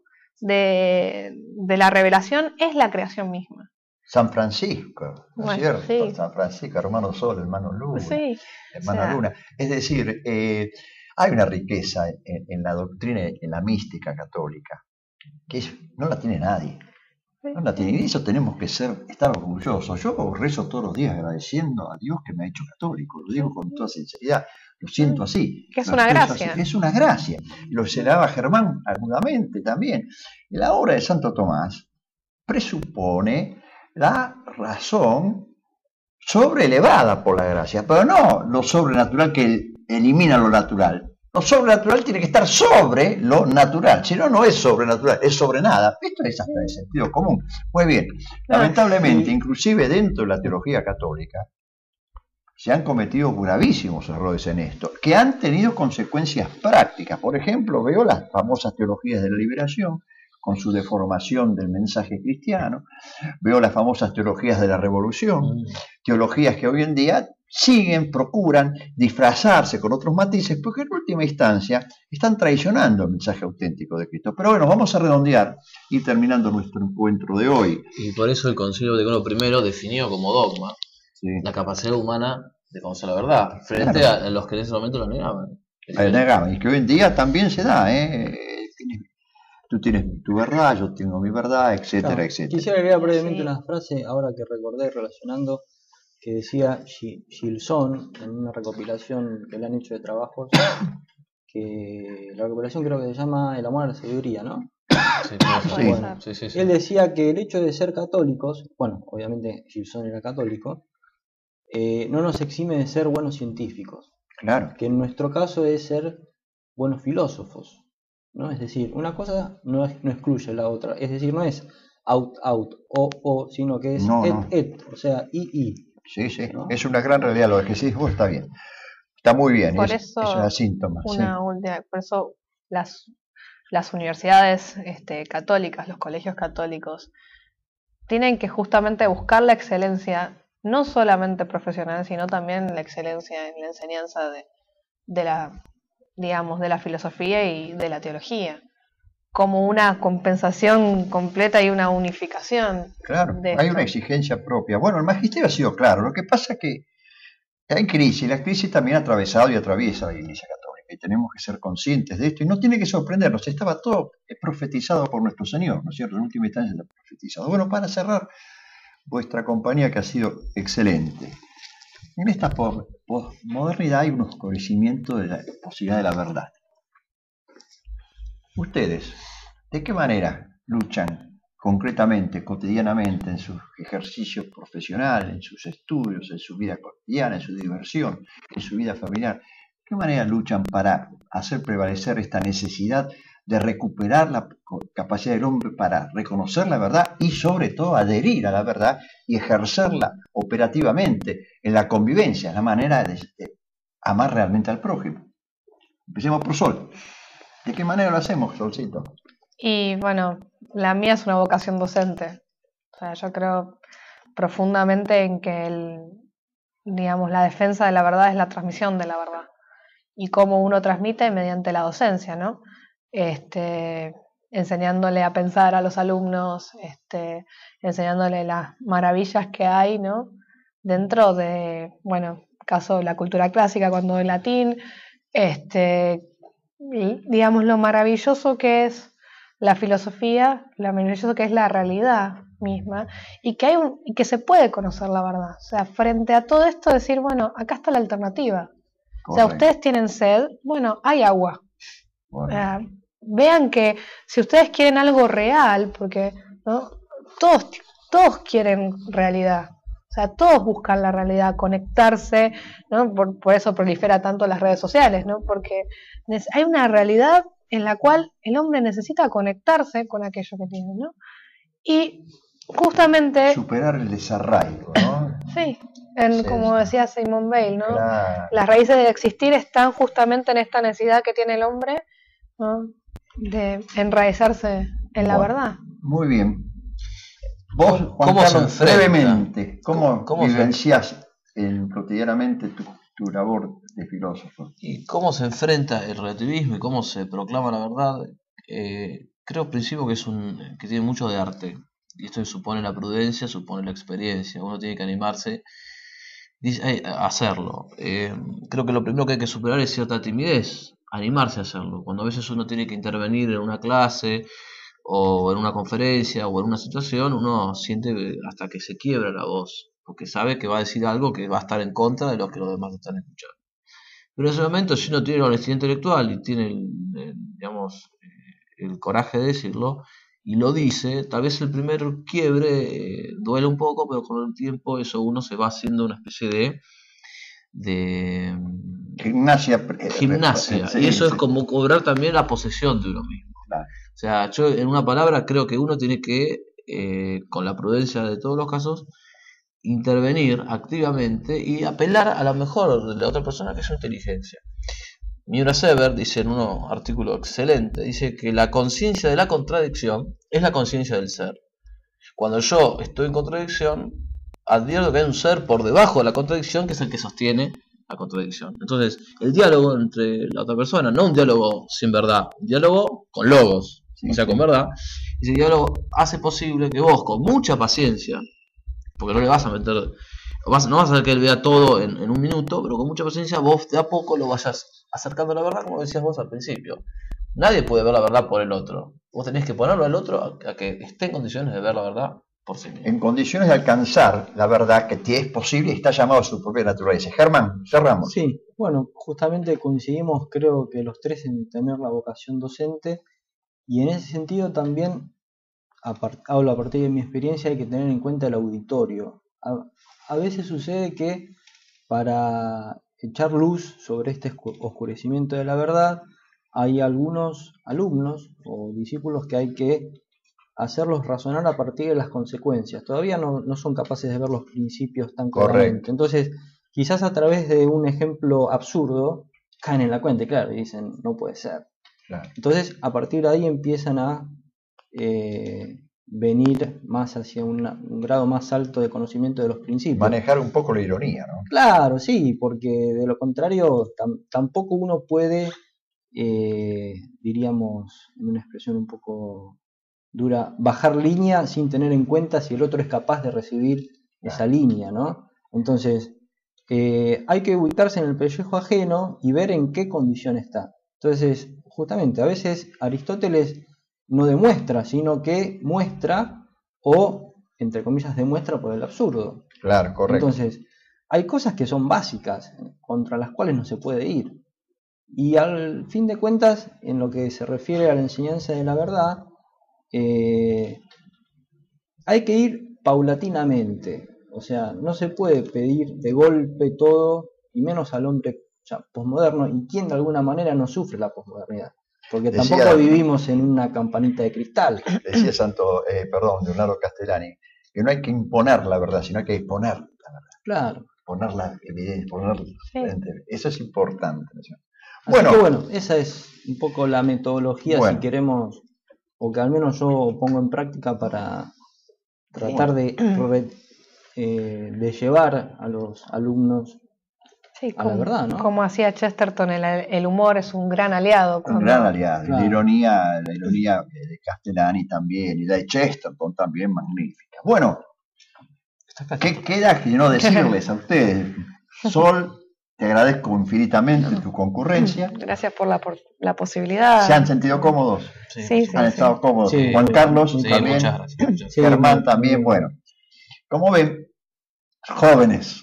de, de la revelación es la creación misma. San Francisco, ¿no es Bueno, cierto? sí. San Francisco, hermano Sol, hermano Luna, Sí, hermana o sea, Luna. Es decir, eh, hay una riqueza en, en la doctrina, en la mística católica, que es, no la tiene nadie. No la tiene, y eso tenemos que ser, estar orgullosos. Yo rezo todos los días agradeciendo a Dios que me ha hecho católico, lo digo con toda sinceridad, lo siento así. Que es lo una expreso gracia. así, es una gracia. Lo celebraba Germán agudamente también. La obra de Santo Tomás presupone la razón sobreelevada por la gracia, pero no lo sobrenatural que elimina lo natural. Lo sobrenatural tiene que estar sobre lo natural, si no, no es sobrenatural, es sobre nada. Esto es hasta de sentido común. Muy bien, lamentablemente, inclusive dentro de la teología católica, se han cometido gravísimos errores en esto, que han tenido consecuencias prácticas. Por ejemplo, veo las famosas teologías de la liberación, con su deformación del mensaje cristiano, veo las famosas teologías de la revolución, teologías que hoy en día siguen, procuran disfrazarse con otros matices, porque en última instancia están traicionando el mensaje auténtico de Cristo. Pero bueno, vamos a redondear y terminando nuestro encuentro de hoy. Y por eso el Concilio Vaticano primero definió como dogma Sí. la capacidad humana de conocer la verdad, frente Claro. a los que en ese momento lo negaban. Eh, negamos, y que hoy en día también se da, ¿eh? Tienes- tú tienes tu verdad, yo tengo mi verdad, etcétera, Claro, etcétera. Quisiera leer brevemente Sí. una frase, ahora que recordé relacionando, que decía Gi- Gilson en una recopilación que le han hecho de trabajos, que la recopilación creo que se llama El amor a la sabiduría, ¿no? Sí, puede ser. Sí. Bueno, sí, sí, sí. Él decía que el hecho de ser católicos, bueno, obviamente Gilson era católico, eh, no nos exime de ser buenos científicos. Claro. Que en nuestro caso es ser buenos filósofos, ¿no? Es decir, una cosa no, es- no excluye la otra, es decir, no es out, out, o, o, sino que es No, et, no. et, o sea, i, i, Sí, sí. ¿no? Es una gran realidad. Lo que decís vos está bien. Está muy bien. Por Es, es eso, una síntoma. Sí. una última, por eso las, las universidades este, católicas, los colegios católicos, tienen que justamente buscar la excelencia, no solamente profesional, sino también la excelencia en la enseñanza de, de la, digamos, de la filosofía y de la teología, como una compensación completa y una unificación Claro, de hay esto. una exigencia propia. Bueno, el magisterio ha sido claro. Lo que pasa es que hay crisis. La crisis también ha atravesado y atraviesa la Iglesia Católica. Y tenemos que ser conscientes de esto. Y no tiene que sorprendernos. Estaba todo profetizado por nuestro Señor, ¿no es cierto? En última instancia está profetizado. Bueno, para cerrar, vuestra compañía que ha sido excelente. En esta po- posmodernidad hay un oscurecimiento de la posibilidad de la verdad. Ustedes, ¿de qué manera luchan concretamente, cotidianamente, en sus ejercicios profesionales, en sus estudios, en su vida cotidiana, en su diversión, en su vida familiar? ¿De qué manera luchan para hacer prevalecer esta necesidad de recuperar la capacidad del hombre para reconocer la verdad y sobre todo adherir a la verdad y ejercerla operativamente en la convivencia, en la manera de, de amar realmente al prójimo? Empecemos por Sol. ¿De qué manera lo hacemos, Solcito? Y bueno, la mía es una vocación docente. O sea, yo creo profundamente en que el, digamos, la defensa de la verdad es la transmisión de la verdad. Y cómo uno transmite mediante la docencia, ¿no? Este, enseñándole a pensar a los alumnos, este, enseñándole las maravillas que hay, ¿no? Dentro de, bueno, caso de la cultura clásica, cuando el latín, este, y, digamos, lo maravilloso que es la filosofía, lo maravilloso que es la realidad misma, y que hay un, y que se puede conocer la verdad. O sea, frente a todo esto, decir, bueno, acá está la alternativa. Correcto. O sea, ustedes tienen sed, bueno, hay agua. Bueno. Eh, vean que si ustedes quieren algo real, porque ¿no? todos, todos quieren realidad. O sea, todos buscan la realidad, conectarse, ¿no? Por, por eso prolifera tanto las redes sociales, ¿no? Porque hay una realidad en la cual el hombre necesita conectarse con aquello que tiene, ¿no? Y justamente... Superar el desarraigo, ¿no? Sí, en, Sí, como decía Simone Weil, ¿no? Claro. Las raíces de existir están justamente en esta necesidad que tiene el hombre, ¿no? De enraizarse en la Bueno, verdad. muy bien. Vos, Juan ¿Cómo se Carlos, enfrenta? brevemente, ¿cómo, ¿Cómo se- vivenciás en- cotidianamente tu, tu labor de filósofo? ¿Y cómo se enfrenta el relativismo y cómo se proclama la verdad? Eh, creo al principio que es un que tiene mucho de arte. Y esto supone la prudencia, supone la experiencia. Uno tiene que animarse dice- eh, a hacerlo. Eh, creo que lo primero que hay que superar es cierta timidez, animarse a hacerlo. Cuando a veces uno tiene que intervenir en una clase o en una conferencia o en una situación, uno siente hasta que se quiebra la voz, porque sabe que va a decir algo que va a estar en contra de lo que los demás están escuchando. Pero en ese momento, si uno tiene la honestidad intelectual y tiene el, el, digamos, eh, el coraje de decirlo, y lo dice, tal vez el primer quiebre eh, duele un poco, pero con el tiempo eso uno se va haciendo una especie de, de Gimnasia. eh, gimnasia. sí, Y eso es sí, como cobrar también la posesión de uno mismo. claro. O sea, yo en una palabra creo que uno tiene que, eh, con la prudencia de todos los casos, intervenir activamente y apelar a lo mejor de la otra persona, que es su inteligencia. Miura Sever dice en un artículo excelente, dice que la conciencia de la contradicción es la conciencia del ser. Cuando yo estoy en contradicción, advierto que hay un ser por debajo de la contradicción que es el que sostiene la contradicción. Entonces, el diálogo entre la otra persona, no un diálogo sin verdad, un diálogo con logos, Sí, o sea, sí. con verdad, ese diálogo hace posible que vos, con mucha paciencia, porque no le vas a meter, vas, no vas a hacer que él vea todo en, en un minuto, pero con mucha paciencia vos de a poco lo vayas acercando a la verdad, como decías vos al principio. Nadie puede ver la verdad por el otro. Vos tenés que ponerlo al otro a, a que esté en condiciones de ver la verdad por sí mismo. En condiciones de alcanzar la verdad que te es posible y está llamado a su propia naturaleza. Germán, cerramos. Sí, bueno, justamente coincidimos creo que los tres en tener la vocación docente y en ese sentido también, a par- hablo a partir de mi experiencia, hay que tener en cuenta el auditorio. A, a veces sucede que para echar luz sobre este oscurecimiento de la verdad, hay algunos alumnos o discípulos que hay que hacerlos razonar a partir de las consecuencias. Todavía no, no son capaces de ver los principios tan claramente. Entonces, quizás a través de un ejemplo absurdo, caen en la cuenta, y claro, y dicen, no puede ser. Claro. Entonces, a partir de ahí empiezan a eh, venir más hacia una, un grado más alto de conocimiento de los principios. Manejar un poco la ironía, ¿no? Claro, sí, porque de lo contrario tam, tampoco uno puede, eh, diríamos, en una expresión un poco dura, bajar línea sin tener en cuenta si el otro es capaz de recibir esa línea, ¿no? Entonces, eh, hay que ubicarse en el pellejo ajeno y ver en qué condición está. Entonces, justamente, a veces Aristóteles no demuestra, sino que muestra o, entre comillas, demuestra por el absurdo. Claro, correcto. Entonces, hay cosas que son básicas, contra las cuales no se puede ir. Y al fin de cuentas, en lo que se refiere a la enseñanza de la verdad, eh, hay que ir paulatinamente. O sea, no se puede pedir de golpe todo, y menos al hombre ya, posmoderno, y quien de alguna manera no sufre la posmodernidad. Porque Decía, tampoco vivimos en una campanita de cristal. Decía Santo, eh, perdón, Leonardo Castellani, que no hay que imponer la verdad, sino hay que exponer la verdad. Claro. Poner la evidencia, poner Sí. eso es importante. Así Bueno, que bueno, esa es un poco la metodología, bueno. si queremos, o que al menos yo pongo en práctica para tratar de, re, eh, de llevar a los alumnos Sí, a como, la verdad, ¿no? Como hacía Chesterton, el, el humor es un gran aliado. un Cuando... gran aliado. Claro. La ironía, la ironía de Castellani también, y la de Chesterton también, magnífica. Bueno, ¿qué queda que no decirles a ustedes? Sol, te agradezco infinitamente tu concurrencia. Gracias por la, por la posibilidad. ¿Se han sentido cómodos? Sí, Sí, sí, ¿Han sí. estado cómodos? Sí. Juan Carlos Sí, también. muchas gracias. Muchas gracias. Sí, Germán muy- también. muy Bueno, como ven, jóvenes,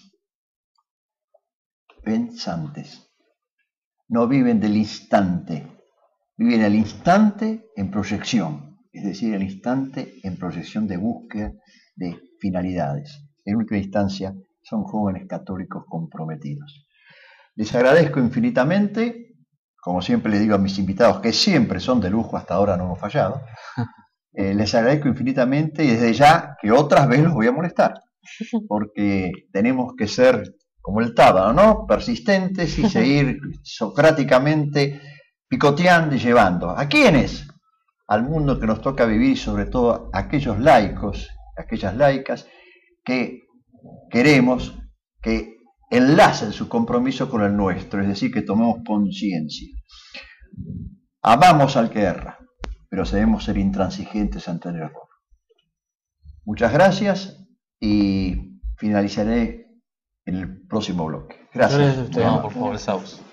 pensantes, no viven del instante, viven el instante en proyección, es decir, el instante en proyección de búsqueda de finalidades. En última instancia, son jóvenes católicos comprometidos. Les agradezco infinitamente, como siempre les digo a mis invitados, que siempre son de lujo, hasta ahora no hemos fallado. Eh, les agradezco infinitamente y desde ya que otras veces los voy a molestar, porque tenemos que ser como el tábano, ¿no? Persistentes y seguir socráticamente picoteando y llevando. ¿A quiénes? Al mundo que nos toca vivir y sobre todo a aquellos laicos, aquellas laicas que queremos que enlacen su compromiso con el nuestro, es decir, que tomemos conciencia. Amamos al que erra, pero debemos ser intransigentes ante el error. Muchas gracias y finalizaré en el próximo bloque. Gracias. Gracias a usted. No, por favor, Saus.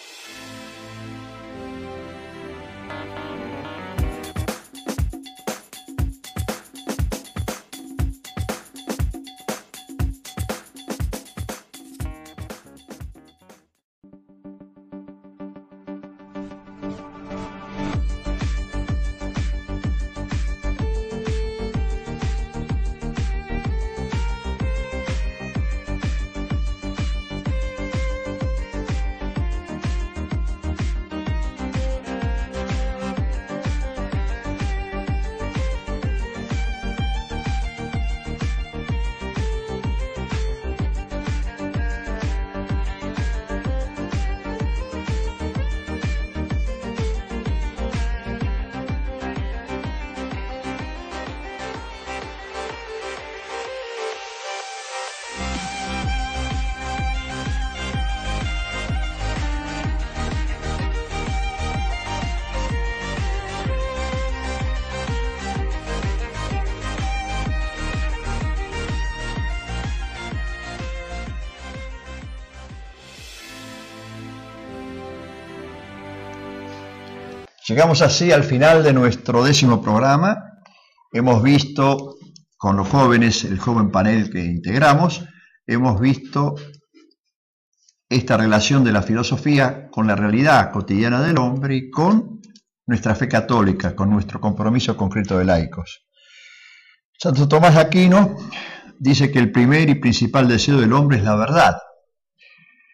Llegamos así al final de nuestro décimo programa. Hemos visto con los jóvenes, el joven panel que integramos, hemos visto esta relación de la filosofía con la realidad cotidiana del hombre y con nuestra fe católica, con nuestro compromiso concreto de laicos. Santo Tomás de Aquino dice que el primer y principal deseo del hombre es la verdad.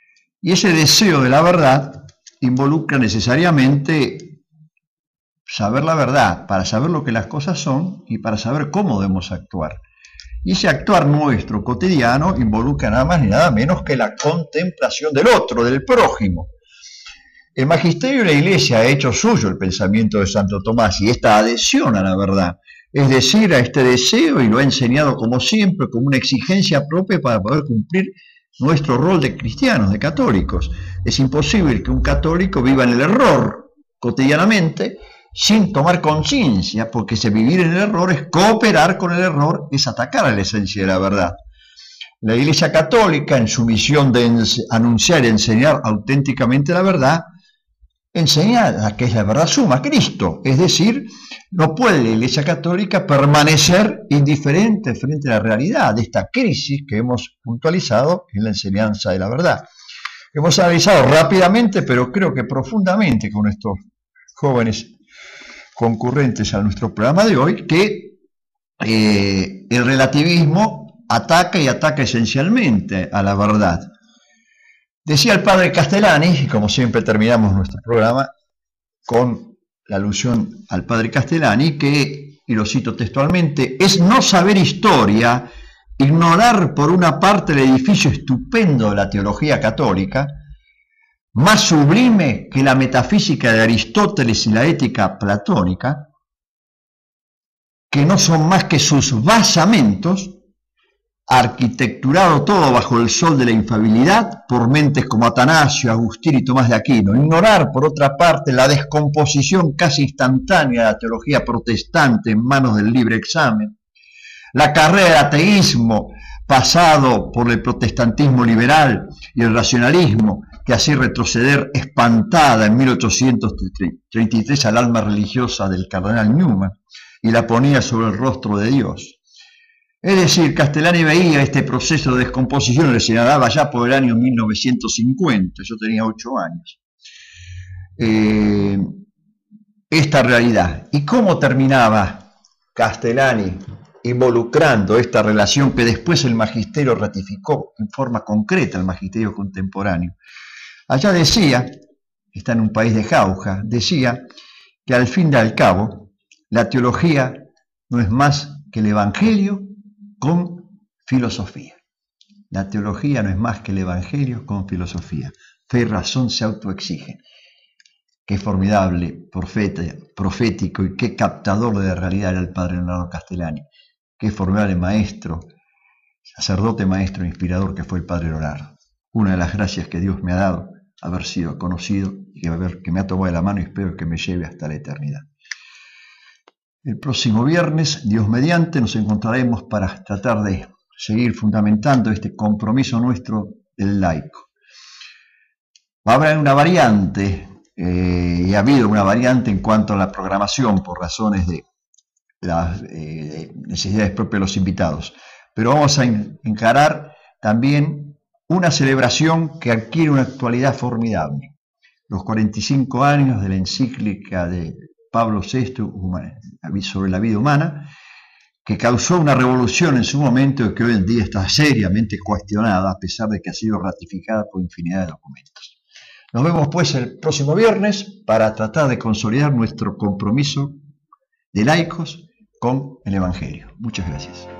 Y ese deseo de la verdad involucra necesariamente saber la verdad, para saber lo que las cosas son y para saber cómo debemos actuar. Y ese actuar nuestro cotidiano involucra nada más ni nada menos que la contemplación del otro, del prójimo. El magisterio de la Iglesia ha hecho suyo el pensamiento de Santo Tomás y esta adhesión a la verdad, es decir, a este deseo, y lo ha enseñado como siempre, como una exigencia propia para poder cumplir nuestro rol de cristianos, de católicos. Es imposible que un católico viva en el error cotidianamente sin tomar conciencia, porque ese vivir en el error es cooperar con el error, es atacar a la esencia de la verdad. La Iglesia Católica, en su misión de anunciar y enseñar auténticamente la verdad, enseña a que es la verdad suma, Cristo. Es decir, no puede la Iglesia Católica permanecer indiferente frente a la realidad de esta crisis que hemos puntualizado en la enseñanza de la verdad. Hemos analizado rápidamente, pero creo que profundamente con estos jóvenes concurrentes a nuestro programa de hoy, que eh, el relativismo ataca y ataca esencialmente a la verdad. Decía el padre Castellani, y como siempre terminamos nuestro programa con la alusión al padre Castellani, que, y lo cito textualmente, es no saber historia, ignorar por una parte el edificio estupendo de la teología católica, más sublime que la metafísica de Aristóteles y la ética platónica, que no son más que sus basamentos, arquitecturado todo bajo el sol de la infalibilidad por mentes como Atanasio, Agustín y Tomás de Aquino. Ignorar, por otra parte, la descomposición casi instantánea de la teología protestante en manos del libre examen, la carrera del ateísmo pasado por el protestantismo liberal y el racionalismo, que hacía retroceder espantada en mil ochocientos treinta y tres al alma religiosa del cardenal Newman y la ponía sobre el rostro de Dios. Es decir, Castellani veía este proceso de descomposición, que se daba ya por el año mil novecientos cincuenta, yo tenía ocho años, eh, esta realidad. ¿Y cómo terminaba Castellani involucrando esta relación que después el magisterio ratificó en forma concreta, el magisterio contemporáneo? Allá decía, está en un país de jauja, decía que al fin y al cabo la teología no es más que el Evangelio con filosofía. La teología no es más que el Evangelio con filosofía. Fe y razón se autoexigen. Qué formidable profeta, profético y qué captador de la realidad era el padre Leonardo Castellani. Qué formidable maestro, sacerdote, maestro, inspirador que fue el padre Leonardo. Una de las gracias que Dios me ha dado, haber sido conocido y que, que me ha tomado de la mano y espero que me lleve hasta la eternidad. El próximo viernes, Dios mediante, nos encontraremos para tratar de seguir fundamentando este compromiso nuestro del laico. Va a haber una variante, eh, y ha habido una variante en cuanto a la programación por razones de las eh, necesidades propias de los invitados. Pero vamos a encarar también una celebración que adquiere una actualidad formidable. Los cuarenta y cinco años de la encíclica de Pablo sexto sobre la vida humana, que causó una revolución en su momento y que hoy en día está seriamente cuestionada, a pesar de que ha sido ratificada por infinidad de documentos. Nos vemos pues el próximo viernes para tratar de consolidar nuestro compromiso de laicos con el Evangelio. Muchas gracias.